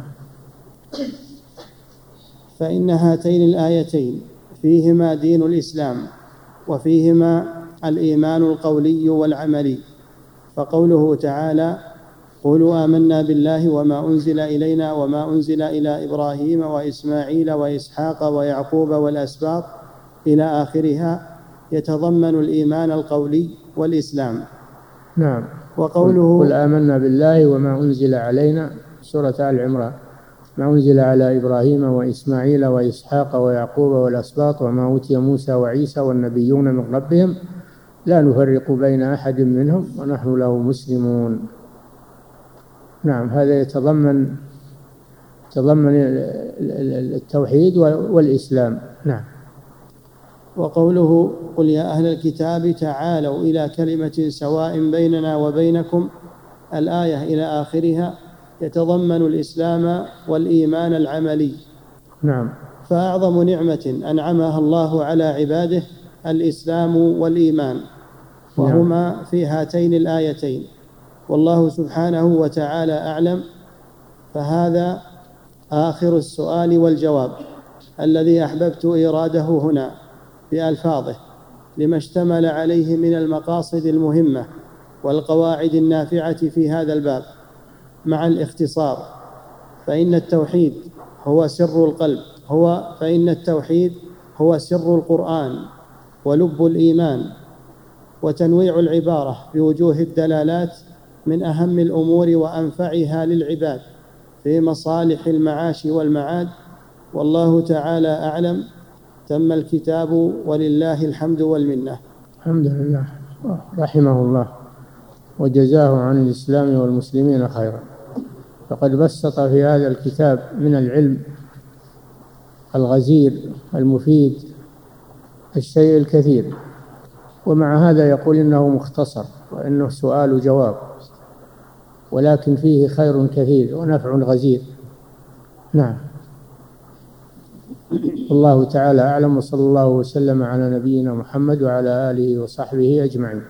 [SPEAKER 2] فإن هاتين الآيتين فيهما دين الإسلام وفيهما الإيمان القولي والعملي. فقوله تعالى قولوا آمنا بالله وما أنزل إلينا وما أنزل إلى إبراهيم وإسماعيل وإسحاق ويعقوب والأسباط إلى آخرها يتضمن الإيمان القولي والإسلام.
[SPEAKER 3] نعم.
[SPEAKER 2] وقوله
[SPEAKER 3] قل آمنا بالله وما أنزل علينا سورة آل عمران ما أنزل على إبراهيم وإسماعيل وإسحاق ويعقوب والأسباط وما أوتي موسى وعيسى والنبيون من ربهم لا نفرق بين أحد منهم ونحن له مسلمون. نعم. هذا يتضمن يتضمن التوحيد والإسلام. نعم.
[SPEAKER 2] وقوله قل يا أهل الكتاب تعالوا إلى كلمة سواء بيننا وبينكم الآية إلى آخرها يتضمن الإسلام والإيمان العملي.
[SPEAKER 3] نعم.
[SPEAKER 2] فأعظم نعمة أنعمها الله على عباده الإسلام والإيمان، وهما في هاتين الآيتين، والله سبحانه وتعالى أعلم. فهذا آخر السؤال والجواب الذي أحببت إيراده هنا بألفاظه لما اشتمل عليه من المقاصد المهمة والقواعد النافعة في هذا الباب مع الاختصار. فإن التوحيد هو سر القلب هو فإن التوحيد هو سر القرآن ولب الإيمان، وتنويع العبارة بوجوه الدلالات من أهم الأمور وأنفعها للعباد في مصالح المعاش والمعاد. والله تعالى أعلم. تم الكتاب ولله الحمد والمنة.
[SPEAKER 3] الحمد لله. رحمه الله وجزاه عن الإسلام والمسلمين خيرا. فقد بسط في هذا الكتاب من العلم الغزير المفيد الشيء الكثير، ومع هذا يقول إنه مختصر وإنه سؤال وجواب، ولكن فيه خير كثير ونفع غزير. نعم. الله تعالى أعلم، وصلى الله وسلم على نبينا محمد وعلى آله وصحبه أجمعين.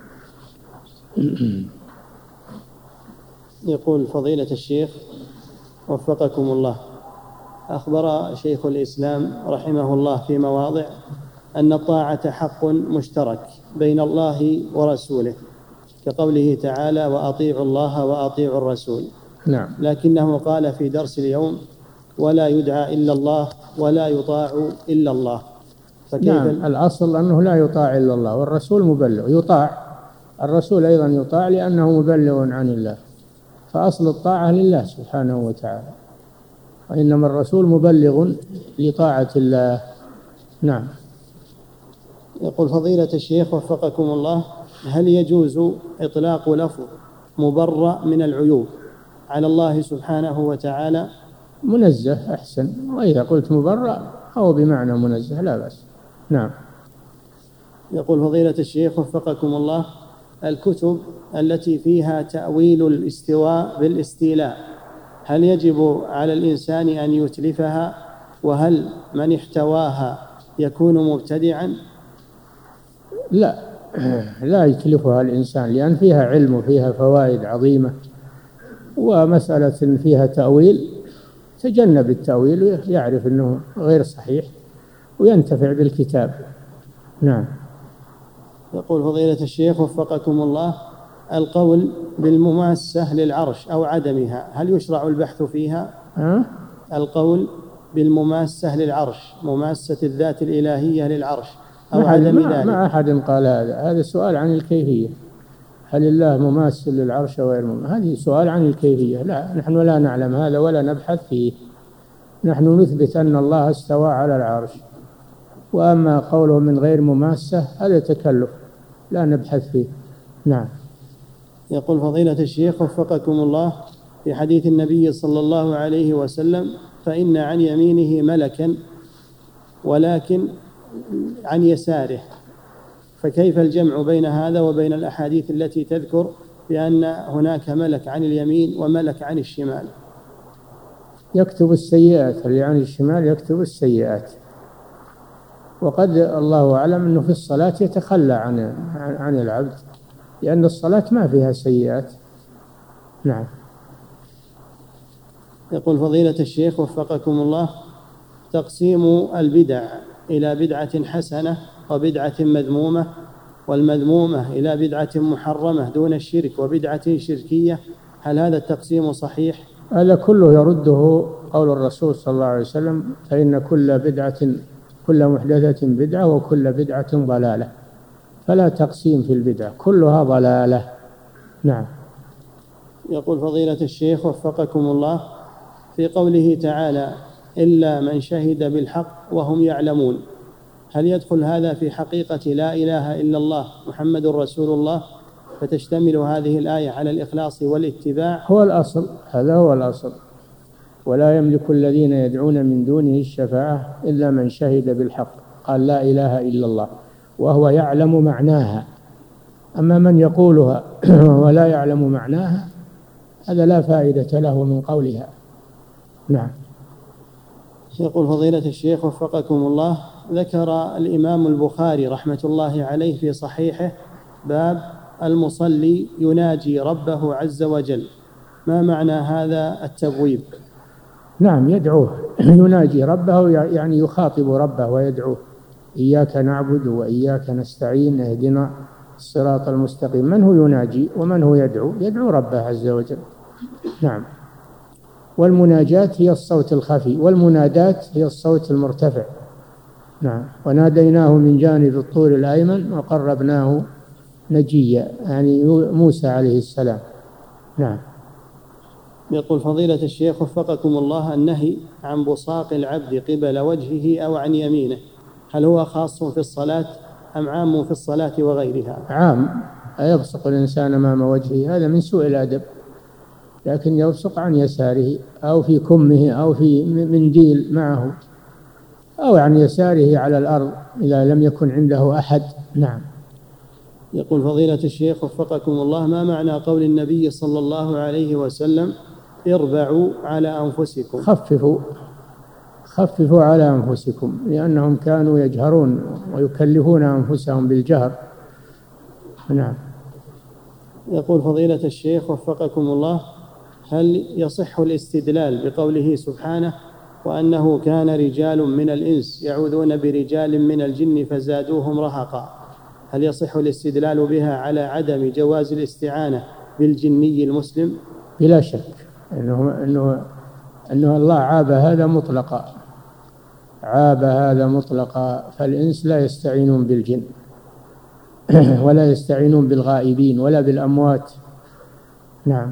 [SPEAKER 2] يقول فضيلة الشيخ وفقكم الله، أخبر شيخ الإسلام رحمه الله في مواضع أن الطاعة حق مشترك بين الله ورسوله، كقوله تعالى وأطيعوا الله وأطيعوا الرسول.
[SPEAKER 3] نعم.
[SPEAKER 2] لكنه قال في درس اليوم ولا يدعى إلا الله ولا يطاع إلا الله.
[SPEAKER 3] فكيف نعم. الأصل أنه لا يطاع إلا الله، والرسول مبلغ يطاع، الرسول أيضا يطاع لأنه مبلغ عن الله، فأصل الطاعة لله سبحانه وتعالى، وإنما الرسول مبلغ لطاعة الله. نعم.
[SPEAKER 2] يقول فضيلة الشيخ وفقكم الله، هل يجوز إطلاق لفظ مبرأ من العيوب على الله سبحانه وتعالى؟
[SPEAKER 3] منزه أحسن، وإذا قلت مبرأ أو بمعنى منزه لا بأس. نعم.
[SPEAKER 2] يقول فضيلة الشيخ وفقكم الله، الكتب التي فيها تأويل الاستواء بالاستيلاء هل يجب على الإنسان أن يتلفها؟ وهل من احتواها يكون مبتدعا؟
[SPEAKER 3] لا لا يتلفها الإنسان، لأن فيها علم وفيها فوائد عظيمة، ومسألة فيها تأويل تجنب التأويل ويعرف أنه غير صحيح وينتفع بالكتاب. نعم.
[SPEAKER 2] يقول فضيلة الشيخ وفقكم الله، القول بالمماسة للعرش أو عدمها هل يشرع البحث فيها؟
[SPEAKER 3] أه؟
[SPEAKER 2] القول بالمماسة للعرش، مماسة الذات الإلهية للعرش أو
[SPEAKER 3] ما
[SPEAKER 2] عدم
[SPEAKER 3] ما
[SPEAKER 2] ذلك.
[SPEAKER 3] ما أحد قال هذا، هذا سؤال عن الكيفية، هل الله مماثل للعرش أو غير مماثل؟ هذه سؤال عن الكيفية، لا نحن لا نعلم هذا ولا نبحث فيه. نحن نثبت أن الله استوى على العرش، وأما قوله من غير مماسة هذا تكلف لا نبحث فيه. نعم.
[SPEAKER 2] يقول فضيلة الشيخ وفقكم الله، في حديث النبي صلى الله عليه وسلم فإن عن يمينه ملكا ولكن عن يساره، فكيف الجمع بين هذا وبين الأحاديث التي تذكر بأن هناك ملك عن اليمين وملك عن الشمال؟
[SPEAKER 3] يكتب السيئات، اللي عن الشمال يكتب السيئات، وقد الله أعلم أنه في الصلاة يتخلى عن عن العبد، لأن الصلاة ما فيها سيئات. نعم.
[SPEAKER 2] يقول فضيلة الشيخ وفقكم الله، تقسيم البدع إلى بدعة حسنة وبدعة مذمومة، والمذمومة إلى بدعة محرمة دون الشرك وبدعة شركية، هل هذا التقسيم صحيح؟
[SPEAKER 3] هذا كله يرده قول الرسول صلى الله عليه وسلم: فإن كل بدعة كل محدثة بدعة وكل بدعة ضلالة. فلا تقسيم في البدع، كلها ضلالة. نعم.
[SPEAKER 2] يقول فضيلة الشيخ وفقكم الله، في قوله تعالى: إلا من شهد بالحق وهم يعلمون، هل يدخل هذا في حقيقة لا إله إلا الله محمد رسول الله، فتشتمل هذه الآية على الإخلاص والاتباع؟
[SPEAKER 3] هو الأصل، هذا هو الأصل. ولا يملك الذين يدعون من دونه الشفاعة إلا من شهد بالحق، قال لا إله إلا الله وهو يعلم معناها. أما من يقولها ولا يعلم معناها هذا لا فائدة له من قولها. نعم.
[SPEAKER 2] يقول فضيلة الشيخ وفقكم الله، ذكر الإمام البخاري رحمة الله عليه في صحيحه باب المصلي يناجي ربه عز وجل، ما معنى هذا التبويب؟
[SPEAKER 3] نعم، يدعوه، يناجي ربه يعني يخاطب ربه ويدعوه: إياك نعبد وإياك نستعين اهدنا الصراط المستقيم. من هو يناجي ومن هو يدعو؟ يدعو ربه عز وجل. نعم. والمناجات هي الصوت الخفي، والمنادات هي الصوت المرتفع. نعم. وناديناه من جانب الطور الأيمن وقربناه نجيا، يعني موسى عليه السلام. نعم.
[SPEAKER 2] يقول فضيلة الشيخ وفقكم الله، النهي عن بصاق العبد قبل وجهه أو عن يمينه، هل هو خاص في الصلاة أم عام في الصلاة وغيرها؟
[SPEAKER 3] عام، يبصق الإنسان أمام وجهه هذا من سوء الأدب، لكن يبصق عن يساره أو في كمه أو في منديل معه أو عن يساره على الأرض إذا لم يكن عنده أحد. نعم.
[SPEAKER 2] يقول فضيلة الشيخ وفقكم الله، ما معنى قول النبي صلى الله عليه وسلم: اربعوا على أنفسكم؟
[SPEAKER 3] خففوا خففوا على أنفسكم، لأنهم كانوا يجهرون ويكلفون أنفسهم بالجهر. نعم.
[SPEAKER 2] يقول فضيلة الشيخ وفقكم الله، هل يصح الاستدلال بقوله سبحانه: وأنه كان رجال من الإنس يعوذون برجال من الجن فزادوهم رهقا، هل يصح الاستدلال بها على عدم جواز الاستعانة بالجني المسلم؟
[SPEAKER 3] بلا شك أنه, أنه, أنه الله عاب هذا مطلقا، عاب هذا مطلقا، فالإنس لا يستعينون بالجن ولا يستعينون بالغائبين ولا بالأموات. نعم.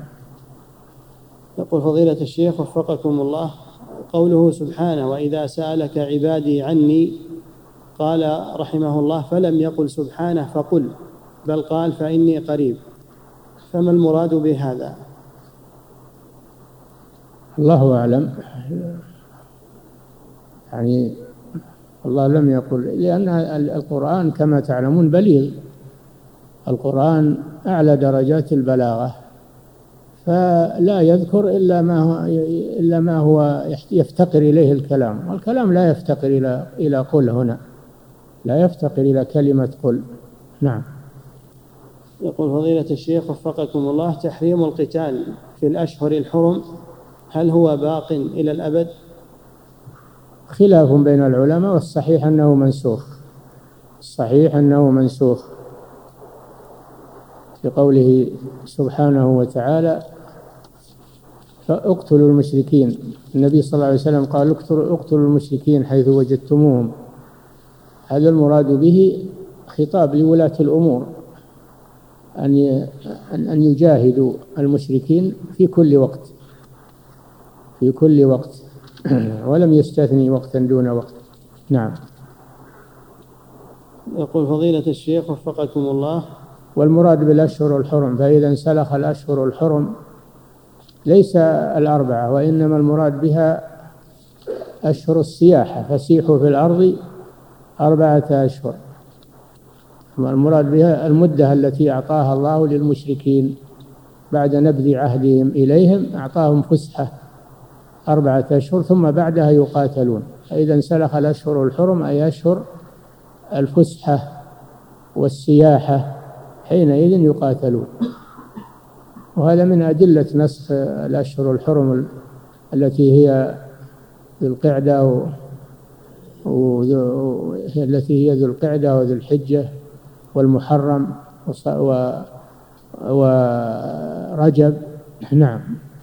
[SPEAKER 2] يقول فضيلة الشيخ وفقكم الله، قوله سبحانه: وإذا سألك عبادي عني، قال رحمه الله: فلم يقل سبحانه فقل، بل قال فإني قريب، فما المراد بهذا؟
[SPEAKER 3] الله أعلم، يعني الله لم يقل، لأن القرآن كما تعلمون بليغ، القرآن أعلى درجات البلاغة، فلا يذكر إلا ما هو إلا ما هو يفتقر إليه الكلام، والكلام لا يفتقر إلى إلى قل، هنا لا يفتقر إلى كلمة قل. نعم.
[SPEAKER 2] يقول فضيلة الشيخ وفقكم الله، تحريم القتال في الأشهر الحرم هل هو باق إلى الأبد؟
[SPEAKER 3] خلاف بين العلماء، والصحيح أنه منسوخ، الصحيح أنه منسوخ في قوله سبحانه وتعالى: فاقتلوا المشركين. النبي صلى الله عليه وسلم قال: اقتلوا المشركين حيث وجدتموهم. هذا المراد به خطاب لولاة الأمور أن أن يجاهدوا المشركين في كل وقت، في كل وقت ولم يستثني وقتا دون وقت. نعم.
[SPEAKER 2] يقول فضيلة الشيخ وفقكم الله:
[SPEAKER 3] والمراد بالأشهر الحرم، فإذا انسلخ الأشهر الحرم ليس الأربعة، وإنما المراد بها أشهر السياحة، فسيحوا في الأرض أربعة أشهر. المراد بها المدة التي أعطاها الله للمشركين بعد نبذ عهدهم إليهم، أعطاهم فسحة أربعة أشهر ثم بعدها يقاتلون. فإذا انسلخ الأشهر الحرم أي أشهر الفسحة والسياحة حينئذ يقاتلون. وهذا من أدلة نسخ الأشهر الحرم التي هي ذو القعدة و... و... التي هي ذو القعدة وذو الحجة والمحرم و... و... ورجب. نعم.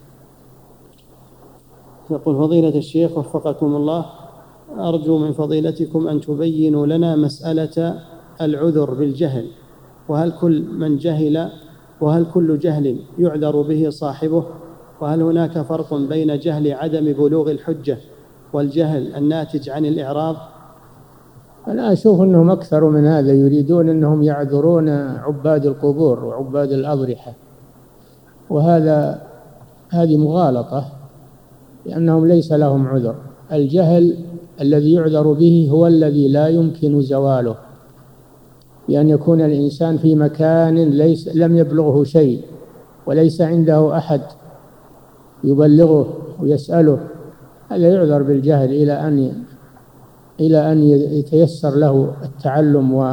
[SPEAKER 2] يقول فضيلة الشيخ وفقكم الله: أرجو من فضيلتكم أن تبينوا لنا مسألة العذر بالجهل، وهل كل من جهل وهل كل جهل يعذر به صاحبه؟ وهل هناك فرق بين جهل عدم بلوغ الحجة والجهل الناتج عن الإعراض؟
[SPEAKER 3] أنا أشوف أنهم أكثر من هذا، يريدون أنهم يعذرون عباد القبور وعباد الأضرحة، وهذا هذه مغالطة، لأنهم ليس لهم عذر. الجهل الذي يعذر به هو الذي لا يمكن زواله، بأن يكون الإنسان في مكان ليس لم يبلغه شيء وليس عنده أحد يبلغه ويسأله، هذا يعذر بالجهل إلى أن إلى أن يتيسر له التعلم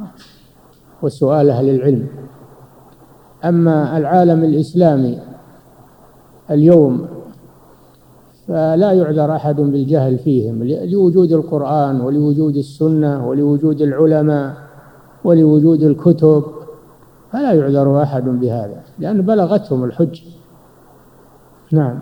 [SPEAKER 3] وسؤال أهل العلم. أما العالم الإسلامي اليوم فلا يعذر أحد بالجهل فيهم، لوجود القرآن ولوجود السنة ولوجود العلماء ولوجود الكتب، فلا يعذر أحد بهذا لأن بلغتهم الحج. نعم.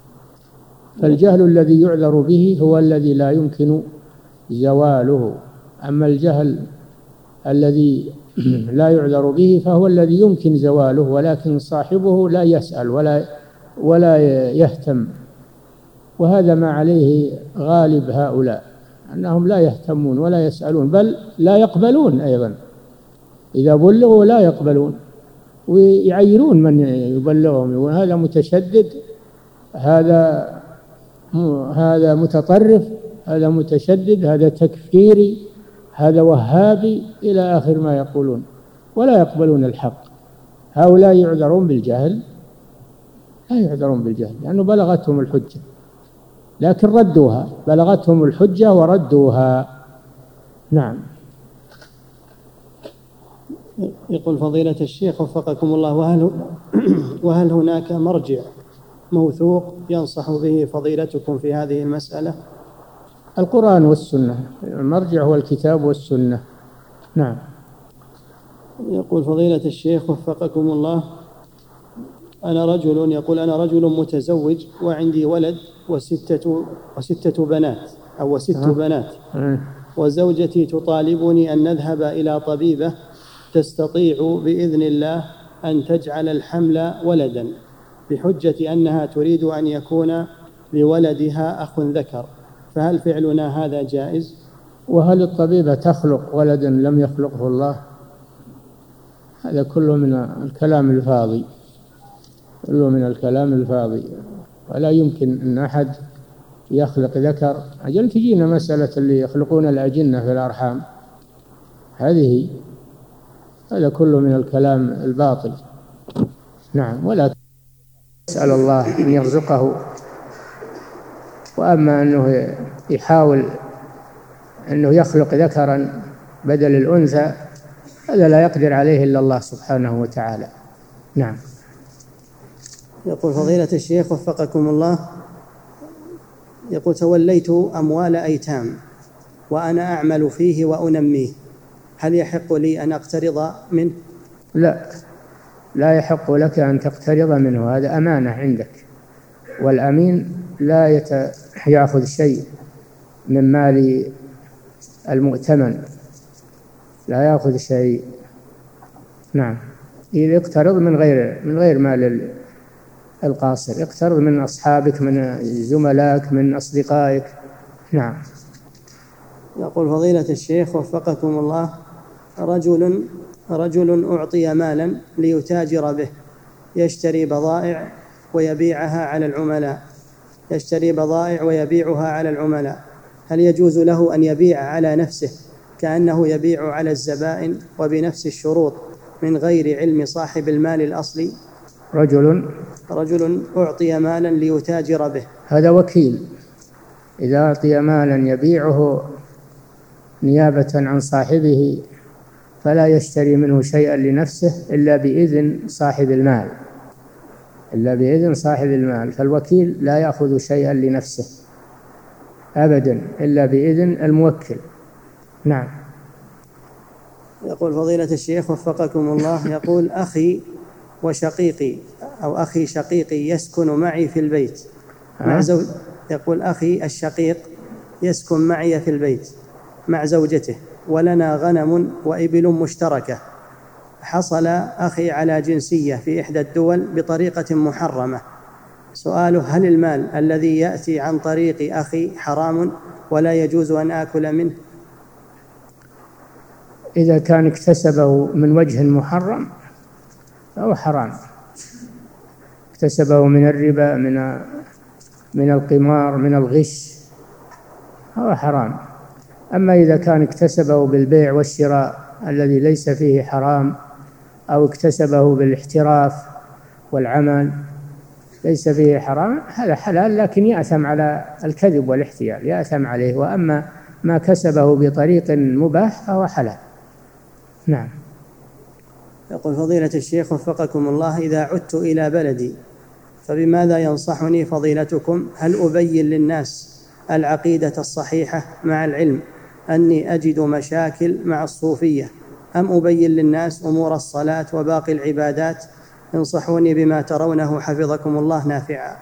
[SPEAKER 3] فالجهل الذي يعذر به هو الذي لا يمكن زواله، أما الجهل الذي لا يعذر به فهو الذي يمكن زواله، ولكن صاحبه لا يسأل ولا ولا يهتم. وهذا ما عليه غالب هؤلاء، أنهم لا يهتمون ولا يسألون، بل لا يقبلون أيضا. إذا بلغوا لا يقبلون ويعيرون من يبلغهم، وهذا متشدد، هذا هذا متطرف، هذا متشدد، هذا تكفيري، هذا وهابي، إلى آخر ما يقولون، ولا يقبلون الحق. هؤلاء يعذرون بالجهل، لا يعذرون بالجهل لأنه بلغتهم الحجة، لكن ردوها، بلغتهم الحجة وردوها. نعم.
[SPEAKER 2] يقول فضيلة الشيخ وفقكم الله: وهل وهل هناك مرجع موثوق ينصح به فضيلتكم في هذه المسألة؟
[SPEAKER 3] القرآن والسنة، المرجع هو الكتاب والسنة. نعم.
[SPEAKER 2] يقول فضيلة الشيخ وفقكم الله: أنا رجل يقول أنا رجل متزوج وعندي ولد وستة وستة بنات أو ست أه. بنات أه. وزوجتي تطالبني أن نذهب إلى طبيبة تستطيع بإذن الله أن تجعل الحمل ولدا، بحجة أنها تريد أن يكون لولدها أخ ذكر، فهل فعلنا هذا جائز؟
[SPEAKER 3] وهل الطبيبة تخلق ولدا لم يخلقه الله؟ هذا كله من الكلام الفاضي، كله من الكلام الفاضي، ولا يمكن أن أحد يخلق ذكر. أجل تجينا مسألة اللي يخلقون الأجنة في الأرحام، هذه هذا كله من الكلام الباطل. نعم. ولا يسأل الله أن يرزقه، وأما أنه يحاول أنه يخلق ذكرا بدل الأنثى، هذا لا يقدر عليه إلا الله سبحانه وتعالى. نعم.
[SPEAKER 2] يقول فضيلة الشيخ وفقكم الله: يقول توليت أموال أيتام وأنا أعمل فيه وأنميه، هل يحق لي أن أقترض منه؟
[SPEAKER 3] لا، لا يحق لك أن تقترض منه، هذا أمانة عندك، والأمين لا يت... يأخذ شيء من مال المؤتمن، لا يأخذ شيء. نعم. إذا اقترض من غير من غير مال القاصر، اقترض من أصحابك، من زملائك، من أصدقائك. نعم.
[SPEAKER 2] يقول فضيلة الشيخ وفقكم الله، رجل رجل أعطي مالا ليتاجر به، يشتري بضائع ويبيعها على العملاء يشتري بضائع ويبيعها على العملاء هل يجوز له أن يبيع على نفسه كأنه يبيع على الزبائن وبنفس الشروط من غير علم صاحب المال الأصلي؟
[SPEAKER 3] رجل
[SPEAKER 2] رجل أعطي مالا ليتاجر به،
[SPEAKER 3] هذا وكيل، إذا أعطي مالا يبيعه نيابة عن صاحبه فلا يشتري منه شيئا لنفسه إلا بإذن صاحب المال إلا بإذن صاحب المال فالوكيل لا يأخذ شيئا لنفسه أبدا إلا بإذن الموكل. نعم.
[SPEAKER 2] يقول فضيلة الشيخ وفقكم الله، يقول أخي وشقيقي أو أخي شقيقي يسكن معي في البيت مع زوج يقول أخي الشقيق يسكن معي في البيت مع زوجته ولنا غنم وإبل مشتركة. حصل أخي على جنسية في إحدى الدول بطريقة محرمة. سؤاله: هل المال الذي يأتي عن طريق أخي حرام ولا يجوز أن آكل منه؟
[SPEAKER 3] إذا كان اكتسبه من وجه محرم فهو حرام، اكتسبه من الربا، من من القمار، من الغش، هو حرام. أما إذا كان اكتسبه بالبيع والشراء الذي ليس فيه حرام، أو اكتسبه بالاحتراف والعمل ليس فيه حرام، هذا حلال، لكن يأثم على الكذب والاحتيال، يأثم عليه. وأما ما كسبه بطريق مباح فهو حلال. نعم.
[SPEAKER 2] يقول فضيلة الشيخ وفقكم الله، إذا عدت إلى بلدي فبماذا ينصحني فضيلتكم؟ هل أبين للناس العقيدة الصحيحة مع العلم أني أجد مشاكل مع الصوفية، أم أبين للناس أمور الصلاة وباقي العبادات؟ انصحوني بما ترونه حفظكم الله نافعا.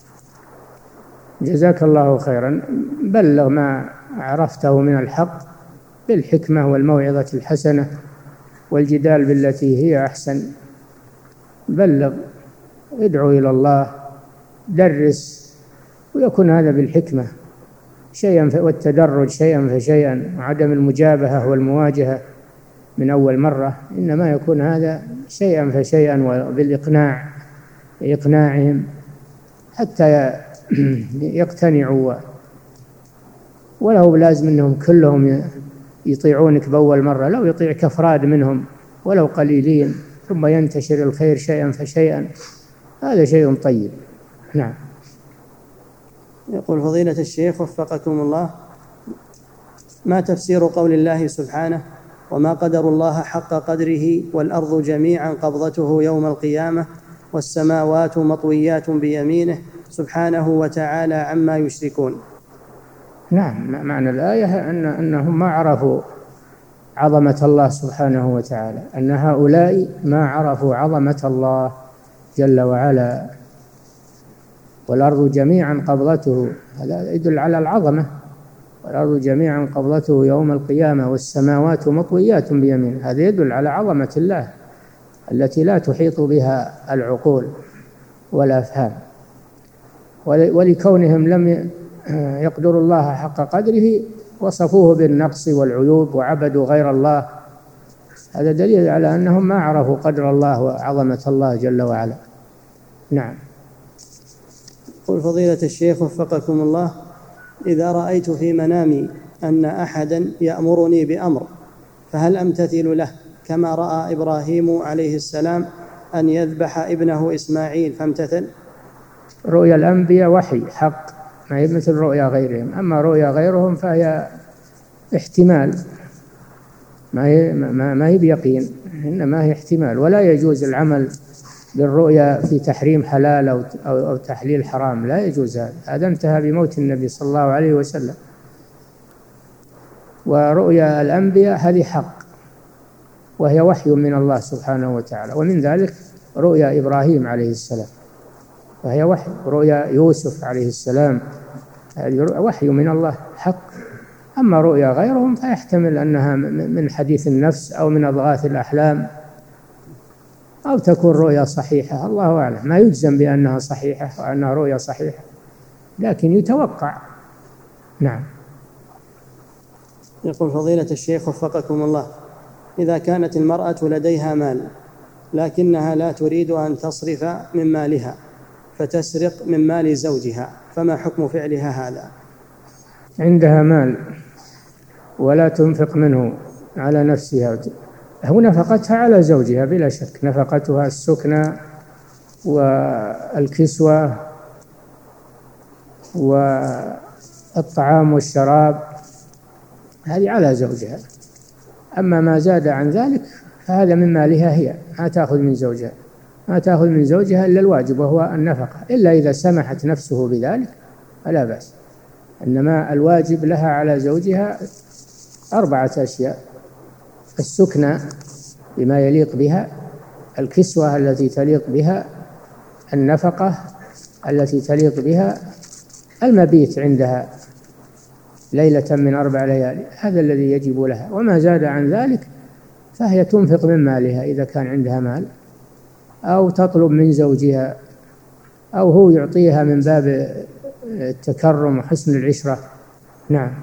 [SPEAKER 3] جزاك الله خيرا. بلغ ما عرفته من الحق بالحكمة والموعظة الحسنة والجدال بالتي هي أحسن. بلغ، ادعو إلى الله، درس، ويكون هذا بالحكمة شيئا والتدرج شيئا فشيئا، وعدم المجابهة والمواجهة من أول مرة، إنما يكون هذا شيئا فشيئا وبالإقناع إقناعهم حتى يقتنعوا. ولو لازم أنهم كلهم يطيعونك بأول مرة، لو يطيعك أفراد منهم ولو قليلين ثم ينتشر الخير شيئا فشيئا، هذا شيء طيب. نعم.
[SPEAKER 2] يقول فضيلة الشيخ وفقكم الله، ما تفسير قول الله سبحانه: وما قدر الله حق قدره والأرض جميعا قبضته يوم القيامة والسماوات مطويات بيمينه سبحانه وتعالى عما يشركون؟
[SPEAKER 3] نعم، معنى الآية أن أنهم ما عرفوا عظمة الله سبحانه وتعالى، أن هؤلاء ما عرفوا عظمة الله جل وعلا. والأرض جميعا قبضته، هذا يدل على العظمة. والأرض جميعا قبضته يوم القيامة والسماوات مطويات بيمينه، هذا يدل على عظمة الله التي لا تحيط بها العقول والأفهام. ولكونهم لم يقدروا الله حق قدره وصفوه بالنقص والعيوب وعبدوا غير الله، هذا دليل على أنهم ما عرفوا قدر الله وعظمة الله جل وعلا. نعم.
[SPEAKER 2] قل فضيلة الشيخ وفقكم الله، إذا رأيت في منامي أن أحدا يأمرني بأمر فهل أمتثل له كما رأى إبراهيم عليه السلام أن يذبح ابنه إسماعيل فامتثل؟
[SPEAKER 3] رؤيا الأنبياء وحي حق، ما هي مثل رؤيا غيرهم. أما رؤيا غيرهم فهي احتمال، ما هي ما هي بيقين، إنما هي احتمال. ولا يجوز العمل بالرؤيا في تحريم حلال أو أو تحليل حرام، لا يجوز هذا. هذا انتهى بموت النبي صلى الله عليه وسلم. ورؤيا الأنبياء هذه حق، وهي وحي من الله سبحانه وتعالى. ومن ذلك رؤيا إبراهيم عليه السلام، وهي وحي. رؤيا يوسف عليه السلام هذه وحي من الله حق. أما رؤيا غيرهم فيحتمل أنها من حديث النفس أو من أضغاث الأحلام. أو تكون رؤيا صحيحة، الله أعلم، ما يجزم بأنها صحيحة وأنها رؤيا صحيحة، لكن يتوقع. نعم.
[SPEAKER 2] يقول فضيلة الشيخ وفقكم الله: إذا كانت المرأة لديها مال لكنها لا تريد أن تصرف من مالها فتسرق من مال زوجها، فما حكم فعلها هذا؟
[SPEAKER 3] عندها مال ولا تنفق منه على نفسها، هو نفقتها على زوجها بلا شك، نفقتها السكنى والكسوة والطعام والشراب، هذه على زوجها. أما ما زاد عن ذلك فهذا من مالها هي، ما تأخذ من زوجها، ما تأخذ من زوجها إلا الواجب وهو النفقة، إلا إذا سمحت نفسه بذلك فلا بأس. إنما الواجب لها على زوجها أربعة أشياء: السكنى بما يليق بها، الكسوة التي تليق بها، النفقة التي تليق بها، المبيت عندها ليلة من أربع ليالي، هذا الذي يجب لها. وما زاد عن ذلك فهي تنفق من مالها إذا كان عندها مال، أو تطلب من زوجها، أو هو يعطيها من باب التكرم وحسن العشرة. نعم.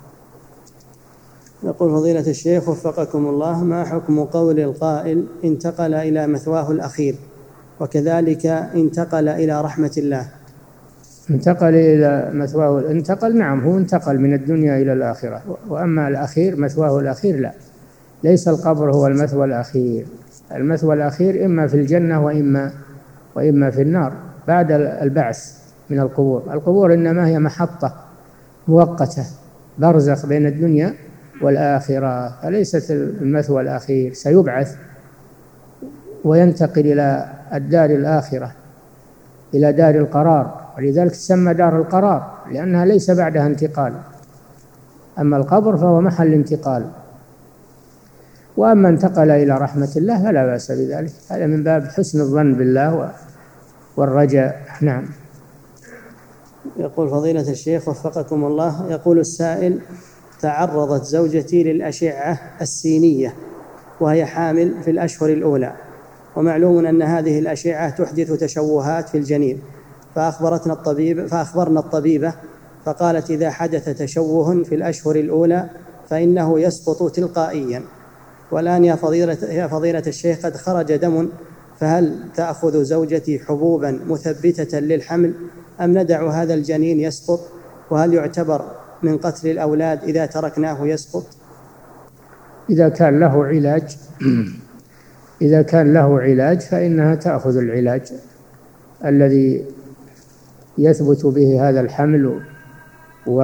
[SPEAKER 2] يقول فضيلة الشيخ وفقكم الله: ما حكم قول القائل انتقل إلى مثواه الأخير وكذلك انتقل إلى رحمة الله؟
[SPEAKER 3] انتقل إلى مثواه، انتقل، نعم، هو انتقل من الدنيا إلى الآخرة، وأما الأخير مثواه الأخير لا، ليس القبر هو المثوى الأخير. المثوى الأخير إما في الجنة وإما وإما في النار بعد البعث من القبور. القبور إنما هي محطة مؤقتة، برزخ بين الدنيا والآخرة، فليست المثوى الأخير، سيبعث وينتقل إلى الدار الآخرة، إلى دار القرار، ولذلك تسمى دار القرار لأنها ليس بعدها انتقال. أما القبر فهو محل انتقال. وأما انتقل إلى رحمة الله فلا بأس بذلك، هذا من باب حسن الظن بالله والرجاء. نعم.
[SPEAKER 2] يقول فضيلة الشيخ وفقكم الله: يقول السائل: تعرضت زوجتي للأشعة السينية وهي حامل في الأشهر الأولى، ومعلوم أن هذه الأشعة تحدث تشوهات في الجنين، فأخبرتنا الطبيب فأخبرنا الطبيبة فقالت إذا حدث تشوه في الأشهر الأولى فإنه يسقط تلقائيا، والآن يا فضيلة, يا فضيلة الشيخ قد خرج دم، فهل تأخذ زوجتي حبوبا مثبتة للحمل أم ندع هذا الجنين يسقط؟ وهل يعتبر من قتل الأولاد إذا تركناه يسقط؟
[SPEAKER 3] إذا كان له علاج إذا كان له علاج فإنها تأخذ العلاج الذي يثبت به هذا الحمل و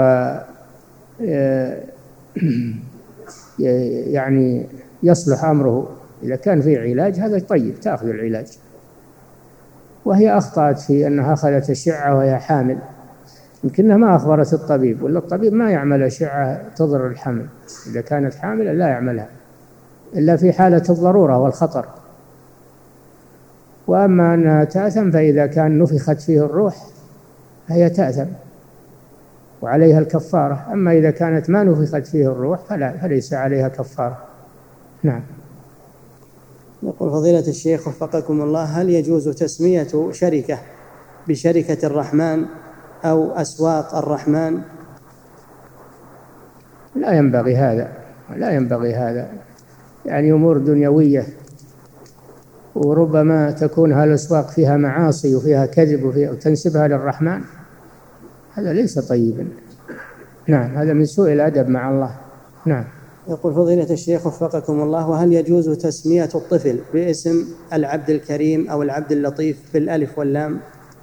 [SPEAKER 3] يعني يصلح أمره. إذا كان فيه علاج هذا طيب، تأخذ العلاج. وهي أخطأت في أنها أخذت أشعة وهي حامل، يمكنها ما أخبرت الطبيب، ولا الطبيب ما يعمل أشعة تضر الحمل، إذا كانت حاملة لا يعملها إلا في حالة الضرورة والخطر. وأما أنها تأثم فإذا كان نفخت فيه الروح فهي تأثم وعليها الكفارة، أما إذا كانت ما نفخت فيه الروح فلا فليس عليها كفارة. نعم.
[SPEAKER 2] يقول فضيلة الشيخ وفقكم الله: هل يجوز تسمية شركة بشركة الرحمن أو أسواق الرحمن؟
[SPEAKER 3] لا ينبغي هذا، لا ينبغي هذا، يعني أمور دنيوية، وربما تكون هالأسواق فيها معاصي وفيها كذب وفيها وتنسبها للرحمن، هذا ليس طيبا. نعم، هذا من سوء الأدب مع الله. نعم.
[SPEAKER 2] يقول فضيلة الشيخ وفقكم الله: وهل يجوز تسمية الطفل باسم العبد الكريم أو العبد اللطيف بالألف واللام؟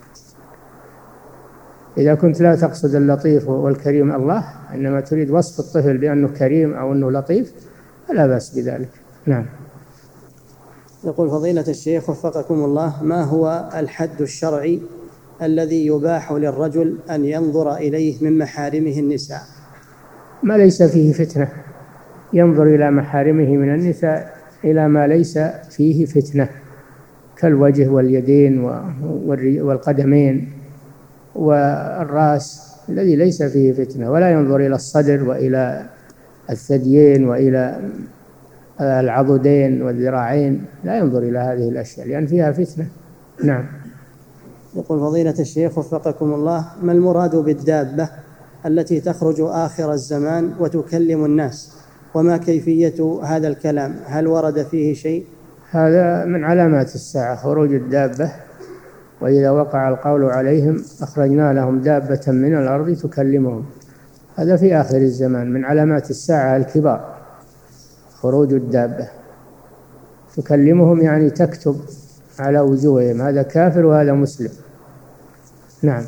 [SPEAKER 3] إذا كنت لا تقصد اللطيف والكريم الله، إنما تريد وصف الطفل بأنه كريم أو أنه لطيف، فلا بأس بذلك. نعم.
[SPEAKER 2] يقول فضيلة الشيخ وفقكم الله: ما هو الحد الشرعي الذي يباح للرجل أن ينظر إليه من محارمه النساء؟
[SPEAKER 3] ما ليس فيه فتنة، ينظر إلى محارمه من النساء إلى ما ليس فيه فتنة، كالوجه واليدين والقدمين والرأس الذي ليس فيه فتنة، ولا ينظر إلى الصدر وإلى الثديين وإلى العضدين والذراعين، لا ينظر إلى هذه الأشياء لأن فيها فتنة. نعم.
[SPEAKER 2] يقول فضيلة الشيخ وفقكم الله: ما المراد بالدابة التي تخرج آخر الزمان وتكلم الناس، وما كيفية هذا الكلام؟ هل ورد فيه شيء؟
[SPEAKER 3] هذا من علامات الساعة، خروج الدابة، وإذا وقع القول عليهم أخرجنا لهم دابة من الأرض تكلمهم. هذا في آخر الزمان من علامات الساعة الكبار، خروج الدابة تكلمهم، يعني تكتب على وجوههم هذا كافر وهذا مسلم. نعم.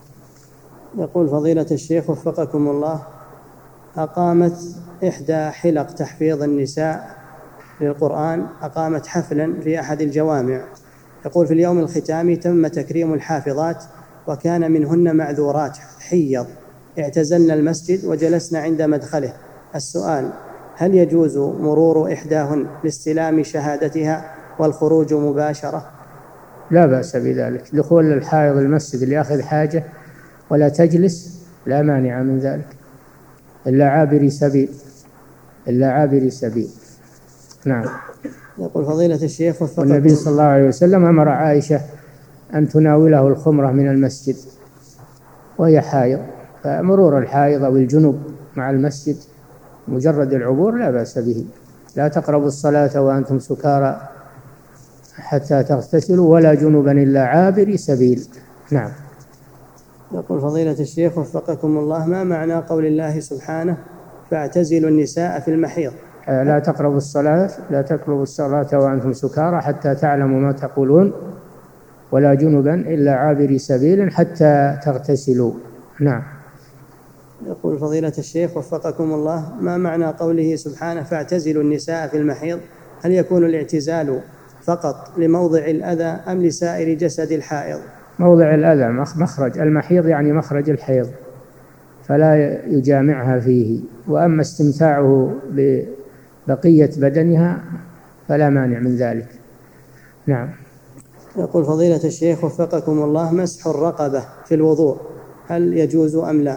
[SPEAKER 2] يقول فضيلة الشيخ وفقكم الله: أقامت إحدى حلق تحفيظ النساء للقرآن أقامت حفلا في أحد الجوامع. يقول في اليوم الختامي تم تكريم الحافظات وكان منهن معذورات حيض، اعتزلنا المسجد وجلسنا عند مدخله. السؤال: هل يجوز مرور إحداهن لاستلام شهادتها والخروج مباشرة؟
[SPEAKER 3] لا بأس بذلك، دخول الحائض المسجد ليأخذ حاجة ولا تجلس لا مانع من ذلك، إلا عابر سبيل، إلا عابر سبيل. نعم.
[SPEAKER 2] يقول فضيلة الشيخ وفقكم الله:
[SPEAKER 3] والنبي صلى الله عليه وسلم أمر عائشة أن تناوله الخمرة من المسجد وهي حائض، فمرور الحائض أو الجنب مع المسجد مجرد العبور لا بأس به. لا تقربوا الصلاة وأنتم سكارى حتى تغتسلوا ولا جنبا إلا عابر سبيل. نعم.
[SPEAKER 2] يقول فضيلة الشيخ وفقكم الله: ما معنى قول الله سبحانه فاعتزلوا النساء في المحيض؟
[SPEAKER 3] لا تقربوا الصلاة لا تقربوا الصلاة وأنتم سكارى حتى تعلموا ما تقولون ولا جنبا إلا عابر سبيل حتى تغتسلوا. نعم.
[SPEAKER 2] يقول فضيلة الشيخ وفقكم الله: ما معنى قوله سبحانه فاعتزلوا النساء في المحيض؟ هل يكون الاعتزال فقط لموضع الأذى أم لسائر جسد الحائض؟
[SPEAKER 3] موضع الأذى، مخرج المحيض يعني مخرج الحيض، فلا يجامعها فيه. وأما استمتاعه ببقية بدنها فلا مانع من ذلك. نعم.
[SPEAKER 2] يقول فضيلة الشيخ وفقكم الله: مسح الرقبة في الوضوء هل يجوز أم لا؟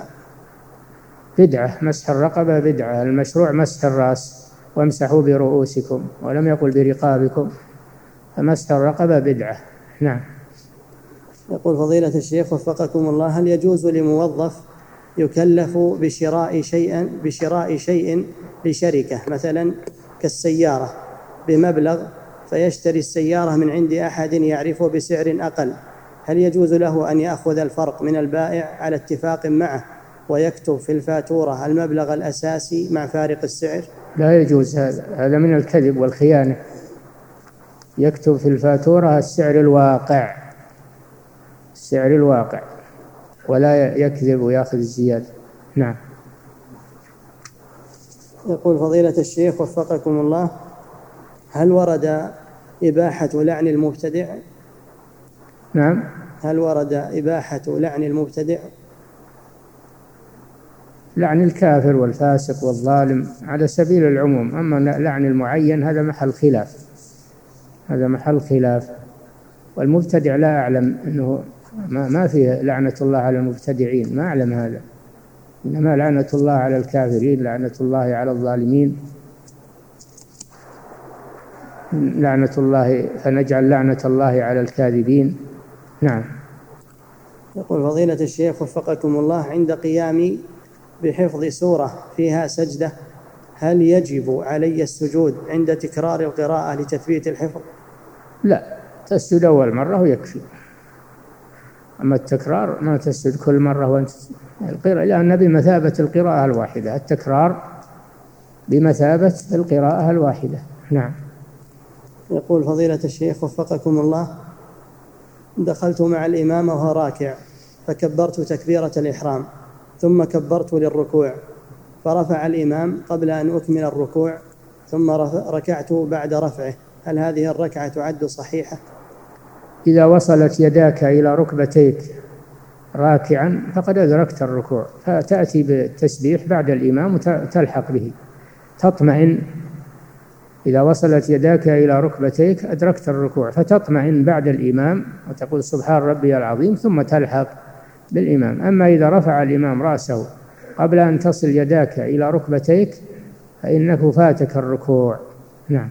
[SPEAKER 3] بدعة، مسح الرقبة بدعة، المشروع مسح الرأس، وامسحوا برؤوسكم، ولم يقل برقابكم، فمسح الرقبة بدعة. نعم.
[SPEAKER 2] يقول فضيلة الشيخ وفقكم الله: هل يجوز لموظف يكلف بشراء شيء بشراء شيء لشركة مثلا كالسيارة بمبلغ فيشتري السيارة من عند أحد يعرفه بسعر أقل، هل يجوز له أن يأخذ الفرق من البائع على اتفاق معه ويكتب في الفاتورة المبلغ الأساسي مع فارق السعر؟
[SPEAKER 3] لا يجوز هذا، هذا من الكذب والخيانة. يكتب في الفاتورة السعر الواقع، السعر الواقع، ولا يكذب ويأخذ الزيادة. نعم.
[SPEAKER 2] يقول فضيلة الشيخ وفقكم الله: هل ورد إباحة لعن المبتدع؟
[SPEAKER 3] نعم.
[SPEAKER 2] هل ورد إباحة لعن المبتدع؟
[SPEAKER 3] لعن الكافر والفاسق والظالم على سبيل العموم، أما لعن المعين هذا محل خلاف، هذا محل خلاف. والمبتدع لا أعلم أنه ما, ما فيه لعنة الله على المبتدعين، ما أعلم هذا، إنما لعنة الله على الكافرين، لعنة الله على الظالمين، لعنة الله، فنجعل لعنة الله على الكاذبين. نعم.
[SPEAKER 2] يقول فضيلة الشيخ وفقكم الله: عند قيامي بحفظ سورة فيها سجدة هل يجب علي السجود عند تكرار القراءة لتثبيت الحفظ؟
[SPEAKER 3] لا، تسجد أول مرة ويكفي، أما التكرار ما تسجد كل مرة وأنت القراءة، لأن بمثابة القراءة الواحدة، التكرار بمثابة القراءة الواحدة. نعم.
[SPEAKER 2] يقول فضيلة الشيخ وفقكم الله: دخلت مع الإمام وهو راكع فكبرت تكبيرة الإحرام ثم كبرت للركوع فرفع الإمام قبل أن أكمل الركوع ثم ركعت بعد رفعه، هل هذه الركعة تعد صحيحة؟
[SPEAKER 3] إذا وصلت يداك إلى ركبتيك راكعا فقد أدركت الركوع، فتأتي بالتسبيح بعد الإمام وتلحق به، تطمئن. إذا وصلت يداك إلى ركبتيك أدركت الركوع، فتطمئن بعد الإمام وتقول سبحان ربي العظيم ثم تلحق بالإمام. أما إذا رفع الإمام رأسه قبل أن تصل يداك إلى ركبتيك فإنه فاتك الركوع. نعم.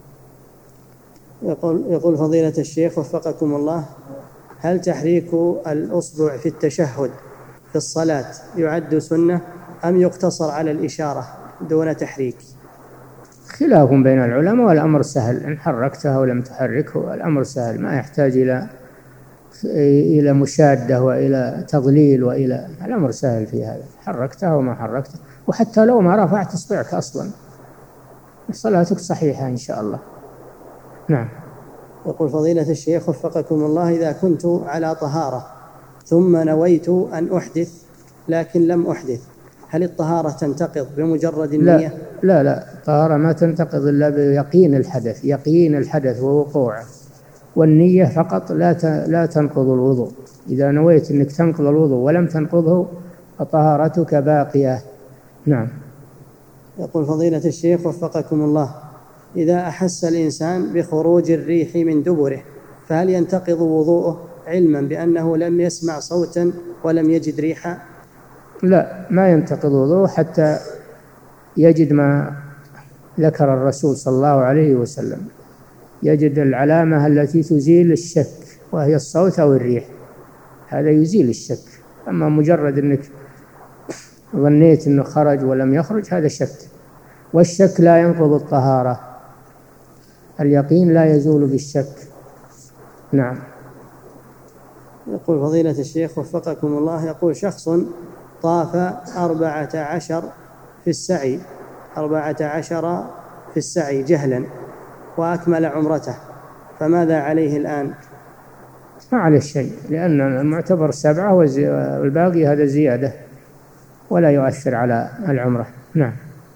[SPEAKER 2] يقول, يقول فضيلة الشيخ وفقكم الله: هل تحريك الأصبع في التشهد في الصلاة يعد سنة أم يقتصر على الإشارة دون تحريك؟
[SPEAKER 3] خلاف بين العلماء، والأمر سهل، إن حركته ولم تحركه الأمر سهل، ما يحتاج إلى إلى مشادة وإلى تضليل، وإلى الأمر سهل في هذا، حركته وما حركته، وحتى لو ما رفعت إصبعك أصلا صلاتك صحيحة إن شاء الله. نعم.
[SPEAKER 2] يقول فضيلة الشيخ وفقكم الله: إذا كنت على طهارة ثم نويت أن أحدث لكن لم أحدث، هل الطهارة تنتقض بمجرد النية؟
[SPEAKER 3] لا لا لا، الطهارة ما تنتقض إلا بيقين الحدث، يقين الحدث ووقوعه، والنية فقط لا لا تنقض الوضوء. إذا نويت أنك تنقض الوضوء ولم تنقضه فطهارتك باقية. نعم.
[SPEAKER 2] يقول فضيلة الشيخ وفقكم الله: إذا أحس الإنسان بخروج الريح من دبره فهل ينتقض وضوءه علما بأنه لم يسمع صوتا ولم يجد ريحا؟
[SPEAKER 3] لا، ما ينتقض وضوءه حتى يجد ما ذكر الرسول صلى الله عليه وسلم، يجد العلامة التي تزيل الشك وهي الصوت أو الريح، هذا يزيل الشك. أما مجرد أنك ظنيت أنه خرج ولم يخرج هذا شك، والشك لا ينقض الطهارة، اليقين لا يزول بالشك. نعم.
[SPEAKER 2] يقول فضيلة الشيخ وفقكم الله: يقول شخص طاف أربعة عشر في السعي أربعة عشر في السعي جهلا وأكمل عمرته، فماذا عليه الآن؟
[SPEAKER 3] ما عليه شيء، لأن المعتبر سبعة والباقي هذا زيادة ولا يؤثر على العمرة. نعم.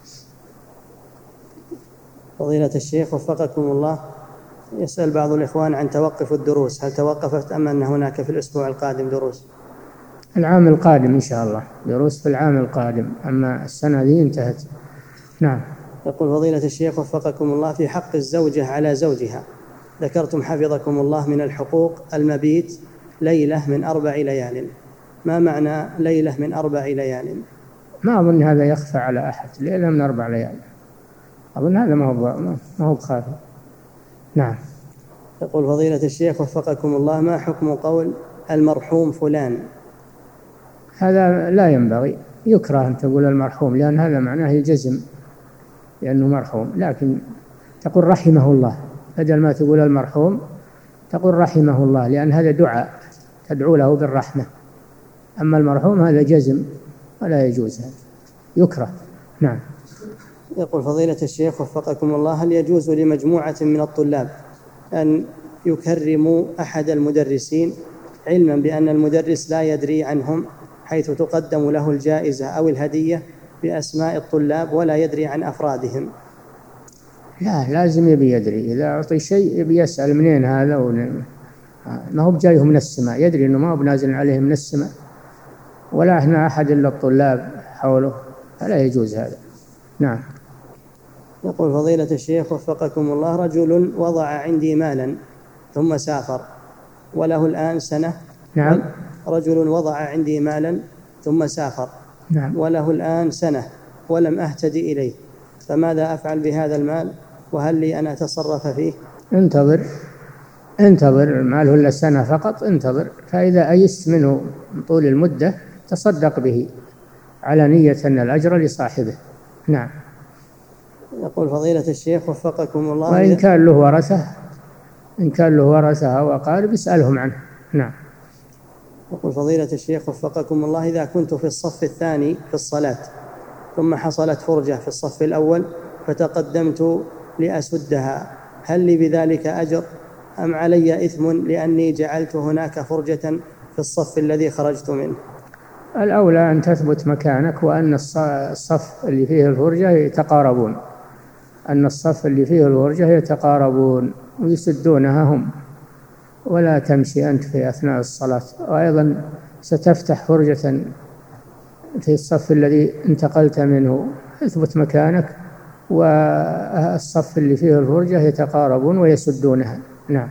[SPEAKER 2] فضيلة الشيخ وفقكم الله، يسأل بعض الإخوان عن توقف الدروس، هل توقفت أم أن هناك في الأسبوع القادم دروس؟
[SPEAKER 3] العام القادم إن شاء الله دروس في العام القادم، أما السنة دي انتهت. نعم.
[SPEAKER 2] يقول فضيلة الشيخ وفقكم الله: في حق الزوجة على زوجها ذكرتم حفظكم الله من الحقوق المبيت ليلة من أربع ليال، ما معنى ليلة من أربع ليال؟
[SPEAKER 3] ما أظن هذا يخفى على أحد، ليلة من أربع ليال أظن هذا ما هو ما هو خافي. نعم.
[SPEAKER 2] يقول فضيلة الشيخ وفقكم الله: ما حكم قول المرحوم فلان؟
[SPEAKER 3] هذا لا ينبغي، يكره أن تقول المرحوم، لأن هذا معناه الجزم لأنه مرحوم، لكن تقول رحمه الله، بدل ما تقول المرحوم تقول رحمه الله، لأن هذا دعاء تدعو له بالرحمة. أما المرحوم هذا جزم ولا يجوز، هذا يكره. نعم.
[SPEAKER 2] يقول فضيلة الشيخ وفقكم الله: هل يجوز لمجموعة من الطلاب أن يكرموا أحد المدرسين علما بأن المدرس لا يدري عنهم، حيث تقدم له الجائزة أو الهدية بأسماء الطلاب ولا يدري عن أفرادهم؟
[SPEAKER 3] لا، لازم يبي يدري، إذا أعطي شيء يبي يسأل منين هذا، ما هو بجايه من السماء، يدري أنه ما هو بنازل عليه من السماء، ولا هنا أحد إلا الطلاب حوله، فلا يجوز هذا. نعم.
[SPEAKER 2] يقول فضيلة الشيخ وفقكم الله: رجل وضع عندي مالا ثم سافر وله الآن سنة.
[SPEAKER 3] نعم.
[SPEAKER 2] رجل وضع عندي مالا ثم سافر.
[SPEAKER 3] نعم.
[SPEAKER 2] وله الآن سنة ولم أهتدي إليه، فماذا أفعل بهذا المال، وهل لي أن أتصرف فيه؟
[SPEAKER 3] انتظر انتظر المال إلا سنة فقط، انتظر، فإذا أيست منه طول المدة تصدق به على نية أن الأجر لصاحبه. نعم.
[SPEAKER 2] يقول فضيلة الشيخ وفقكم الله:
[SPEAKER 3] وإن كان له ورثة إن كان له ورثة أو أقارب اسألهم عنه. نعم.
[SPEAKER 2] يقول فضيلة الشيخ وفقكم الله: إذا كنت في الصف الثاني في الصلاة ثم حصلت فرجة في الصف الأول فتقدمت لأسدها، هل لي بذلك أجر أم علي إثم لأني جعلت هناك فرجة في الصف الذي خرجت منه؟
[SPEAKER 3] الأولى أن تثبت مكانك، وأن الصف اللي فيه الفرجة يتقاربون أن الصف اللي فيه الفرجة يتقاربون ويسدونها هم، ولا تمشي أنت في أثناء الصلاة. وأيضا ستفتح فرجة في الصف الذي انتقلت منه، اثبت مكانك، والصف اللي فيه الفرجة يتقاربون ويسدونها. نعم.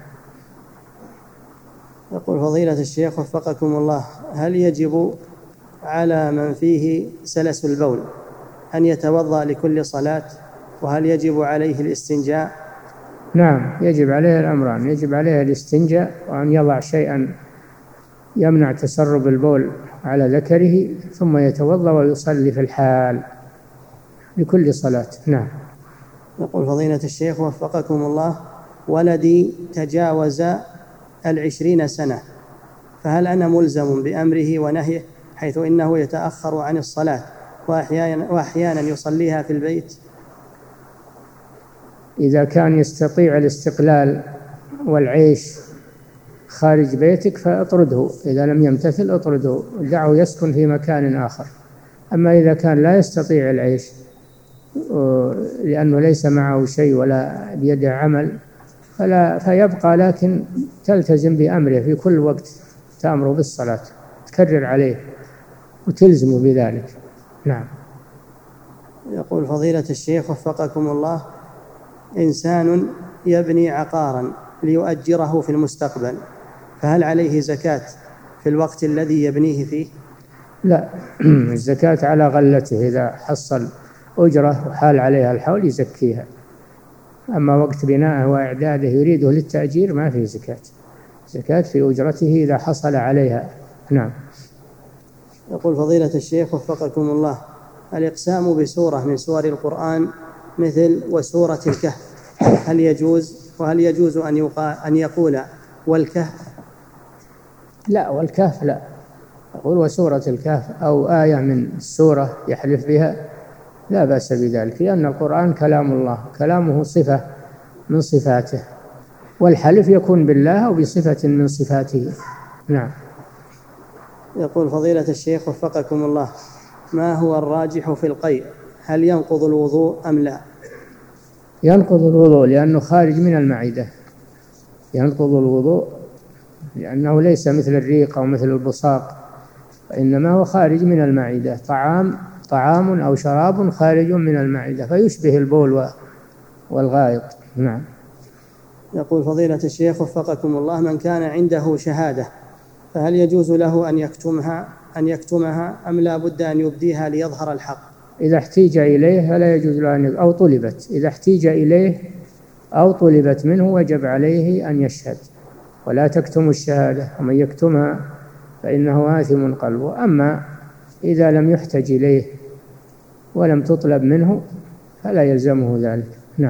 [SPEAKER 2] يقول فضيلة الشيخ وفقكم الله: هل يجب على من فيه سلس البول أن يتوضأ لكل صلاة وهل يجب عليه الاستنجاء؟
[SPEAKER 3] نعم، يجب عليه الأمران، يجب عليه الاستنجاء وأن يضع شيئا يمنع تسرب البول على ذكره ثم يتوضأ ويصلي في الحال لكل صلاة. نعم.
[SPEAKER 2] يقول فضيلة الشيخ وفقكم الله: ولدي تجاوز العشرين سنة، فهل أنا ملزم بأمره ونهيه، حيث إنه يتأخر عن الصلاة وأحيانا, وأحيانا يصليها في البيت؟
[SPEAKER 3] إذا كان يستطيع الاستقلال والعيش خارج بيتك فاطرده، إذا لم يمتثل اطرده، دعه يسكن في مكان آخر. أما إذا كان لا يستطيع العيش لأنه ليس معه شيء ولا بيده عمل فلا فيبقى، لكن تلتزم بأمره في كل وقت، تأمره بالصلاة، تكرر عليه وتلزم بذلك. نعم.
[SPEAKER 2] يقول فضيلة الشيخ وفقكم الله: إنسان يبني عقارا ليؤجره في المستقبل، فهل عليه زكاة في الوقت الذي يبنيه فيه؟
[SPEAKER 3] لا، الزكاة على غلته، إذا حصل أجرة وحال عليها الحول يزكيها، أما وقت بنائه وإعداده يريده للتأجير ما فيه زكاة، زكاة في أجرته إذا حصل عليها. نعم.
[SPEAKER 2] يقول فضيلة الشيخ وفقكم الله: الإقسام بسورة من سور القرآن مثل وسورة الكهف هل يجوز؟ وهل يجوز أن يقال أن يقول والكهف؟
[SPEAKER 3] لا، والكهف لا، يقول وسورة الكهف أو آية من السورة يحلف بها لا بأس بذلك، لأن القرآن كلام الله، كلامه صفة من صفاته، والحلف يكون بالله أو بصفة من صفاته. نعم.
[SPEAKER 2] يقول فضيلة الشيخ وفقكم الله: ما هو الراجح في القيء؟ هل ينقض الوضوء أم لا؟
[SPEAKER 3] ينقض الوضوء لأنه خارج من المعدة، ينقض الوضوء لأنه ليس مثل الريق أو مثل البصاق، وإنما هو خارج من المعدة، طعام طعام أو شراب خارج من المعدة فيشبه البول والغائط. نعم.
[SPEAKER 2] يقول فضيلة الشيخ وفقكم الله: من كان عنده شهادة فهل يجوز له أن يكتمها أن يكتمها أم لا بد أن يبديها ليظهر الحق؟
[SPEAKER 3] إذا احتيج إليه فلا يجوز له أن، أو طلبت، إذا احتيج إليه أو طلبت منه وجب عليه أن يشهد، ولا تكتم الشهادة، ومن يكتمها فإنه آثم قلبه. أما إذا لم يحتج إليه ولم تطلب منه فلا يلزمه ذلك. نعم.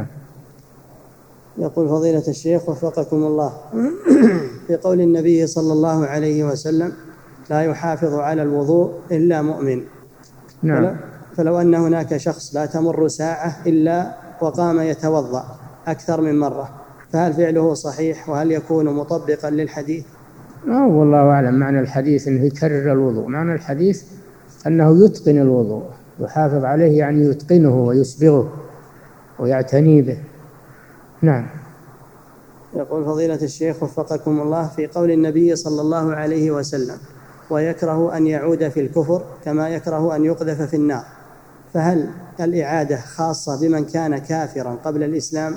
[SPEAKER 2] يقول فضيلة الشيخ وفقكم الله: في قول النبي صلى الله عليه وسلم: لا يحافظ على الوضوء إلا مؤمن.
[SPEAKER 3] نعم.
[SPEAKER 2] فلو, فلو أن هناك شخص لا تمر ساعة إلا وقام يتوضأ أكثر من مرة، فهل فعله صحيح؟ وهل يكون مطبقا للحديث؟
[SPEAKER 3] أه والله أعلم. معنى الحديث أنه يكرر الوضوء، معنى الحديث أنه يتقن الوضوء، يحافظ عليه يعني يتقنه ويسبغه ويعتني به. نعم.
[SPEAKER 2] يقول فضيلة الشيخ وفقكم الله: في قول النبي صلى الله عليه وسلم: ويكره أن يعود في الكفر كما يكره أن يقذف في النار، فهل الإعادة خاصة بمن كان كافرا قبل الإسلام؟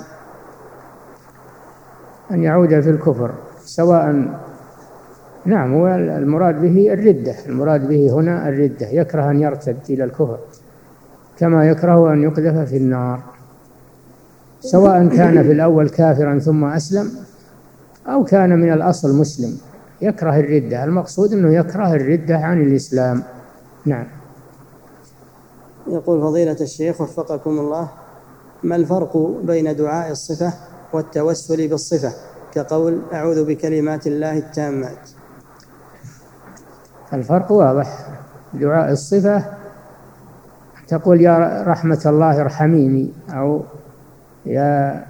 [SPEAKER 3] أن يعود في الكفر سواء، نعم، هو المراد به الردة، المراد به هنا الردة، يكره أن يرتد إلى الكفر كما يكره أن يقذف في النار، سواء كان في الأول كافرا ثم أسلم أو كان من الأصل مسلم، يكره الردة، المقصود أنه يكره الردة عن الإسلام. نعم.
[SPEAKER 2] يقول فضيلة الشيخ وفقكم الله: ما الفرق بين دعاء الصفة والتوسل بالصفة كقول أعوذ بكلمات الله التامات؟
[SPEAKER 3] الفرق واضح. دعاء الصفة تقول يا رحمة الله ارحميني، أو يا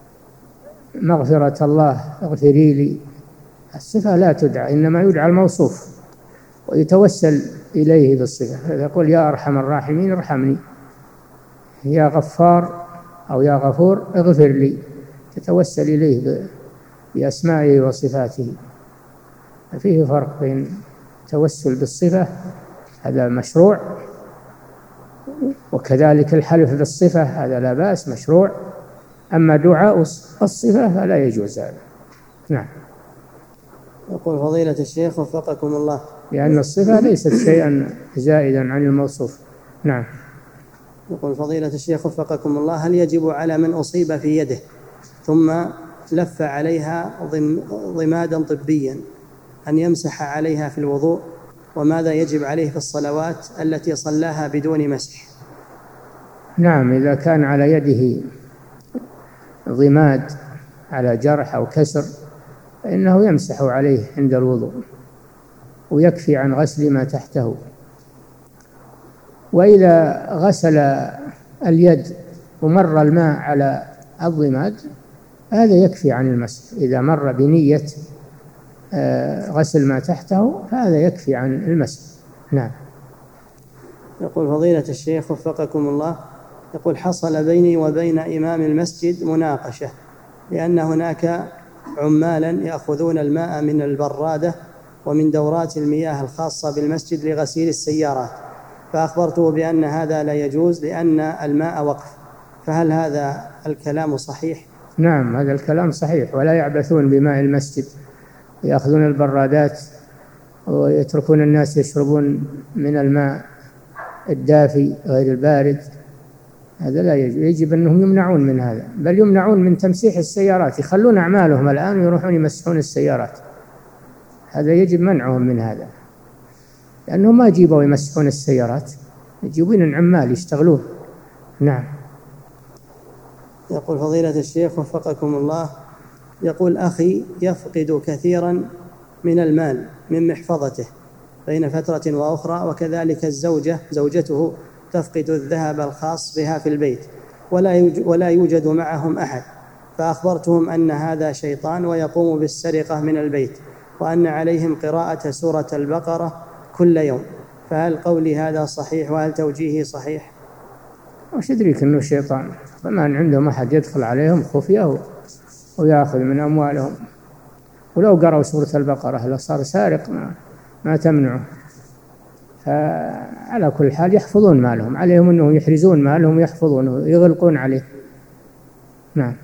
[SPEAKER 3] مغفرة الله اغفري لي. الصفة لا تدعى، إنما يدعى الموصوف ويتوسل إليه بالصفة، يقول يا أرحم الراحمين ارحمني، يا غفار أو يا غفور اغفر لي، تتوسل إليه بأسمائه وصفاته. فيه فرق بين التوسل بالصفة، هذا مشروع، وكذلك الحلف بالصفة هذا لا بأس مشروع، أما دعاء الصفة فلا يجوز هذا. نعم.
[SPEAKER 2] يقول فضيلة الشيخ وفقكم الله:
[SPEAKER 3] لأن الصفة ليست شيئا زائدا عن الموصوف. نعم.
[SPEAKER 2] يقول فضيلة الشيخ وفقكم الله: هل يجب على من أصيب في يده ثم لف عليها ضمادا طبيا أن يمسح عليها في الوضوء؟ وماذا يجب عليه في الصلوات التي صلاها بدون مسح؟
[SPEAKER 3] نعم، إذا كان على يده ضماد على جرح أو كسر فإنه يمسح عليه عند الوضوء، ويكفي عن غسل ما تحته. وإذا غسل اليد ومر الماء على الضماد هذا يكفي عن المسح. إذا مر بنية غسل ما تحته فهذا يكفي عن المسح. نعم.
[SPEAKER 2] يقول فضيلة الشيخ وفقكم الله: يقول حصل بيني وبين إمام المسجد مناقشة، لأن هناك عمالا يأخذون الماء من البرادة ومن دورات المياه الخاصة بالمسجد لغسيل السيارات، فأخبرته بأن هذا لا يجوز لأن الماء وقف، فهل هذا الكلام صحيح؟
[SPEAKER 3] نعم، هذا الكلام صحيح، ولا يعبثون بماء المسجد، يأخذون البرادات ويتركون الناس يشربون من الماء الدافي غير البارد. هذا لا يجب, يجب أنهم يمنعون من هذا، بل يمنعون من تمسيح السيارات، يخلون أعمالهم الآن ويروحون يمسحون السيارات. هذا يجب منعهم من هذا، لأنهم ما يجيبوا يمسحون السيارات، يجيبون العمال يشتغلون. نعم.
[SPEAKER 2] يقول فضيلة الشيخ وفقكم الله: يقول أخي يفقد كثيرا من المال من محفظته بين فترة وأخرى، وكذلك الزوجة زوجته تفقد الذهب الخاص بها في البيت، ولا يوجد معهم أحد، فأخبرتهم أن هذا شيطان ويقوم بالسرقة من البيت، وأن عليهم قراءة سورة البقرة كل يوم، فهل قولي هذا صحيح وهل توجيهي صحيح؟
[SPEAKER 3] وش يدريك أنه شيطان؟ فما عندهم أحد يدخل عليهم خفية ويأخذ من أموالهم، ولو قرأوا سورة البقرة لصار سارق ما, ما تمنعه. فعلى كل حال يحفظون مالهم، عليهم أنهم يحرزون مالهم ويحفظونه يغلقون عليه. نعم.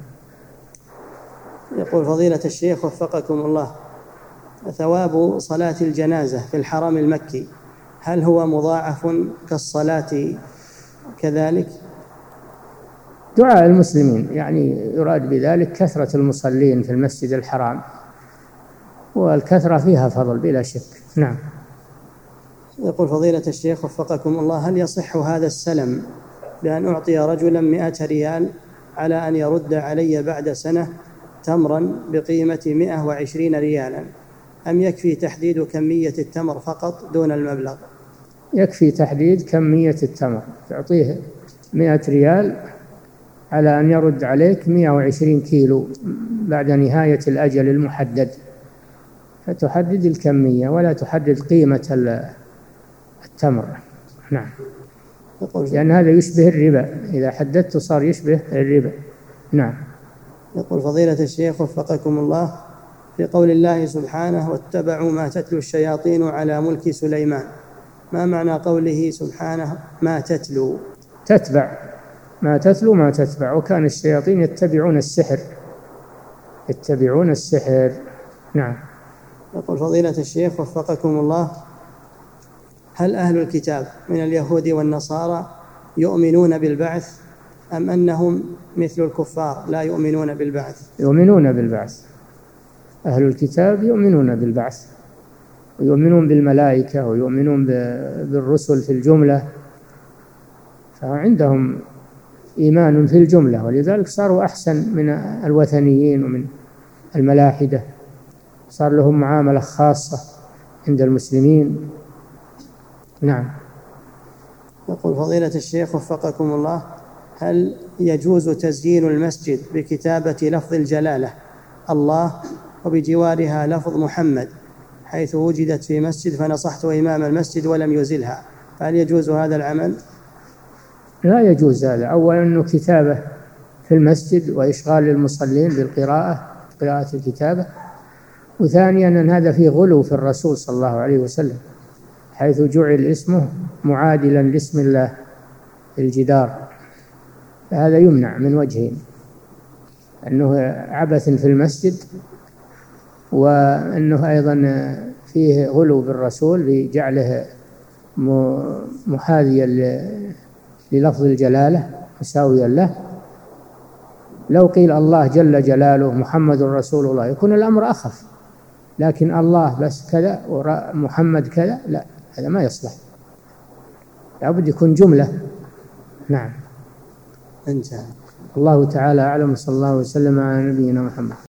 [SPEAKER 2] يقول فضيلة الشيخ وفقكم الله: ثواب صلاة الجنازة في الحرم المكي هل هو مضاعف كالصلاة كذلك؟
[SPEAKER 3] دعاء المسلمين، يعني يراد بذلك كثرة المصلين في المسجد الحرام، والكثرة فيها فضل بلا شك. نعم.
[SPEAKER 2] يقول فضيلة الشيخ وفقكم الله: هل يصح هذا السلم بأن أعطي رجلا مئة ريال على أن يرد علي بعد سنة تمرا بقيمة مئة وعشرين ريالا، أم يكفي تحديد كمية التمر فقط دون المبلغ؟
[SPEAKER 3] يكفي تحديد كمية التمر، تعطيه مئة ريال على أن يرد عليك مئة وعشرين كيلو بعد نهاية الأجل المحدد، فتحدد الكمية ولا تحدد قيمة التمر. نعم. لأن هذا يشبه الربا، إذا حددت صار يشبه الربا. نعم.
[SPEAKER 2] يقول فضيلة الشيخ وفقكم الله: في قول الله سبحانه: واتبعوا ما تتلو الشياطين على ملك سليمان، ما معنى قوله سبحانه ما تتلو؟
[SPEAKER 3] تتبع، ما تتلو ما تتبع، وكان الشياطين يتبعون السحر يتبعون السحر. نعم.
[SPEAKER 2] يقول فضيلة الشيخ وفقكم الله: هل أهل الكتاب من اليهود والنصارى يؤمنون بالبعث، أم أنهم مثل الكفار لا يؤمنون بالبعث؟
[SPEAKER 3] يؤمنون بالبعث. أهل الكتاب يؤمنون بالبعث، ويؤمنون بالملائكة، ويؤمنون بالرسل في الجملة، فعندهم إيمان في الجملة، ولذلك صاروا أحسن من الوثنيين ومن الملاحدة، صار لهم معاملة خاصة عند المسلمين. نعم.
[SPEAKER 2] يقول فضيلة الشيخ وفقكم الله: هل يجوز تزيين المسجد بكتابة لفظ الجلالة الله وبجوارها لفظ محمد، حيث وجدت في مسجد فنصحت إمام المسجد ولم يزلها، فهل يجوز هذا العمل؟
[SPEAKER 3] لا يجوز هذا. أولا أنه كتابة في المسجد وإشغال المصلين بالقراءة قراءة الكتابة، وثانيا أن هذا فيه غلو في الرسول صلى الله عليه وسلم، حيث جعل اسمه معادلا لاسم الله في الجدار، فهذا يمنع من وجهين: أنه عبث في المسجد، وأنه أيضا فيه غلو بالرسول بجعله محاذيا للفظ الجلالة مساويا له. لو قيل الله جل جلاله محمد رسول الله يكون الأمر أخف، لكن الله بس كذا ومحمد كذا لا، هذا ما يصلح، لابد يكون جملة. نعم.
[SPEAKER 2] انتهى.
[SPEAKER 3] الله تعالى أعلم، صلى الله وسلم على نبينا محمد.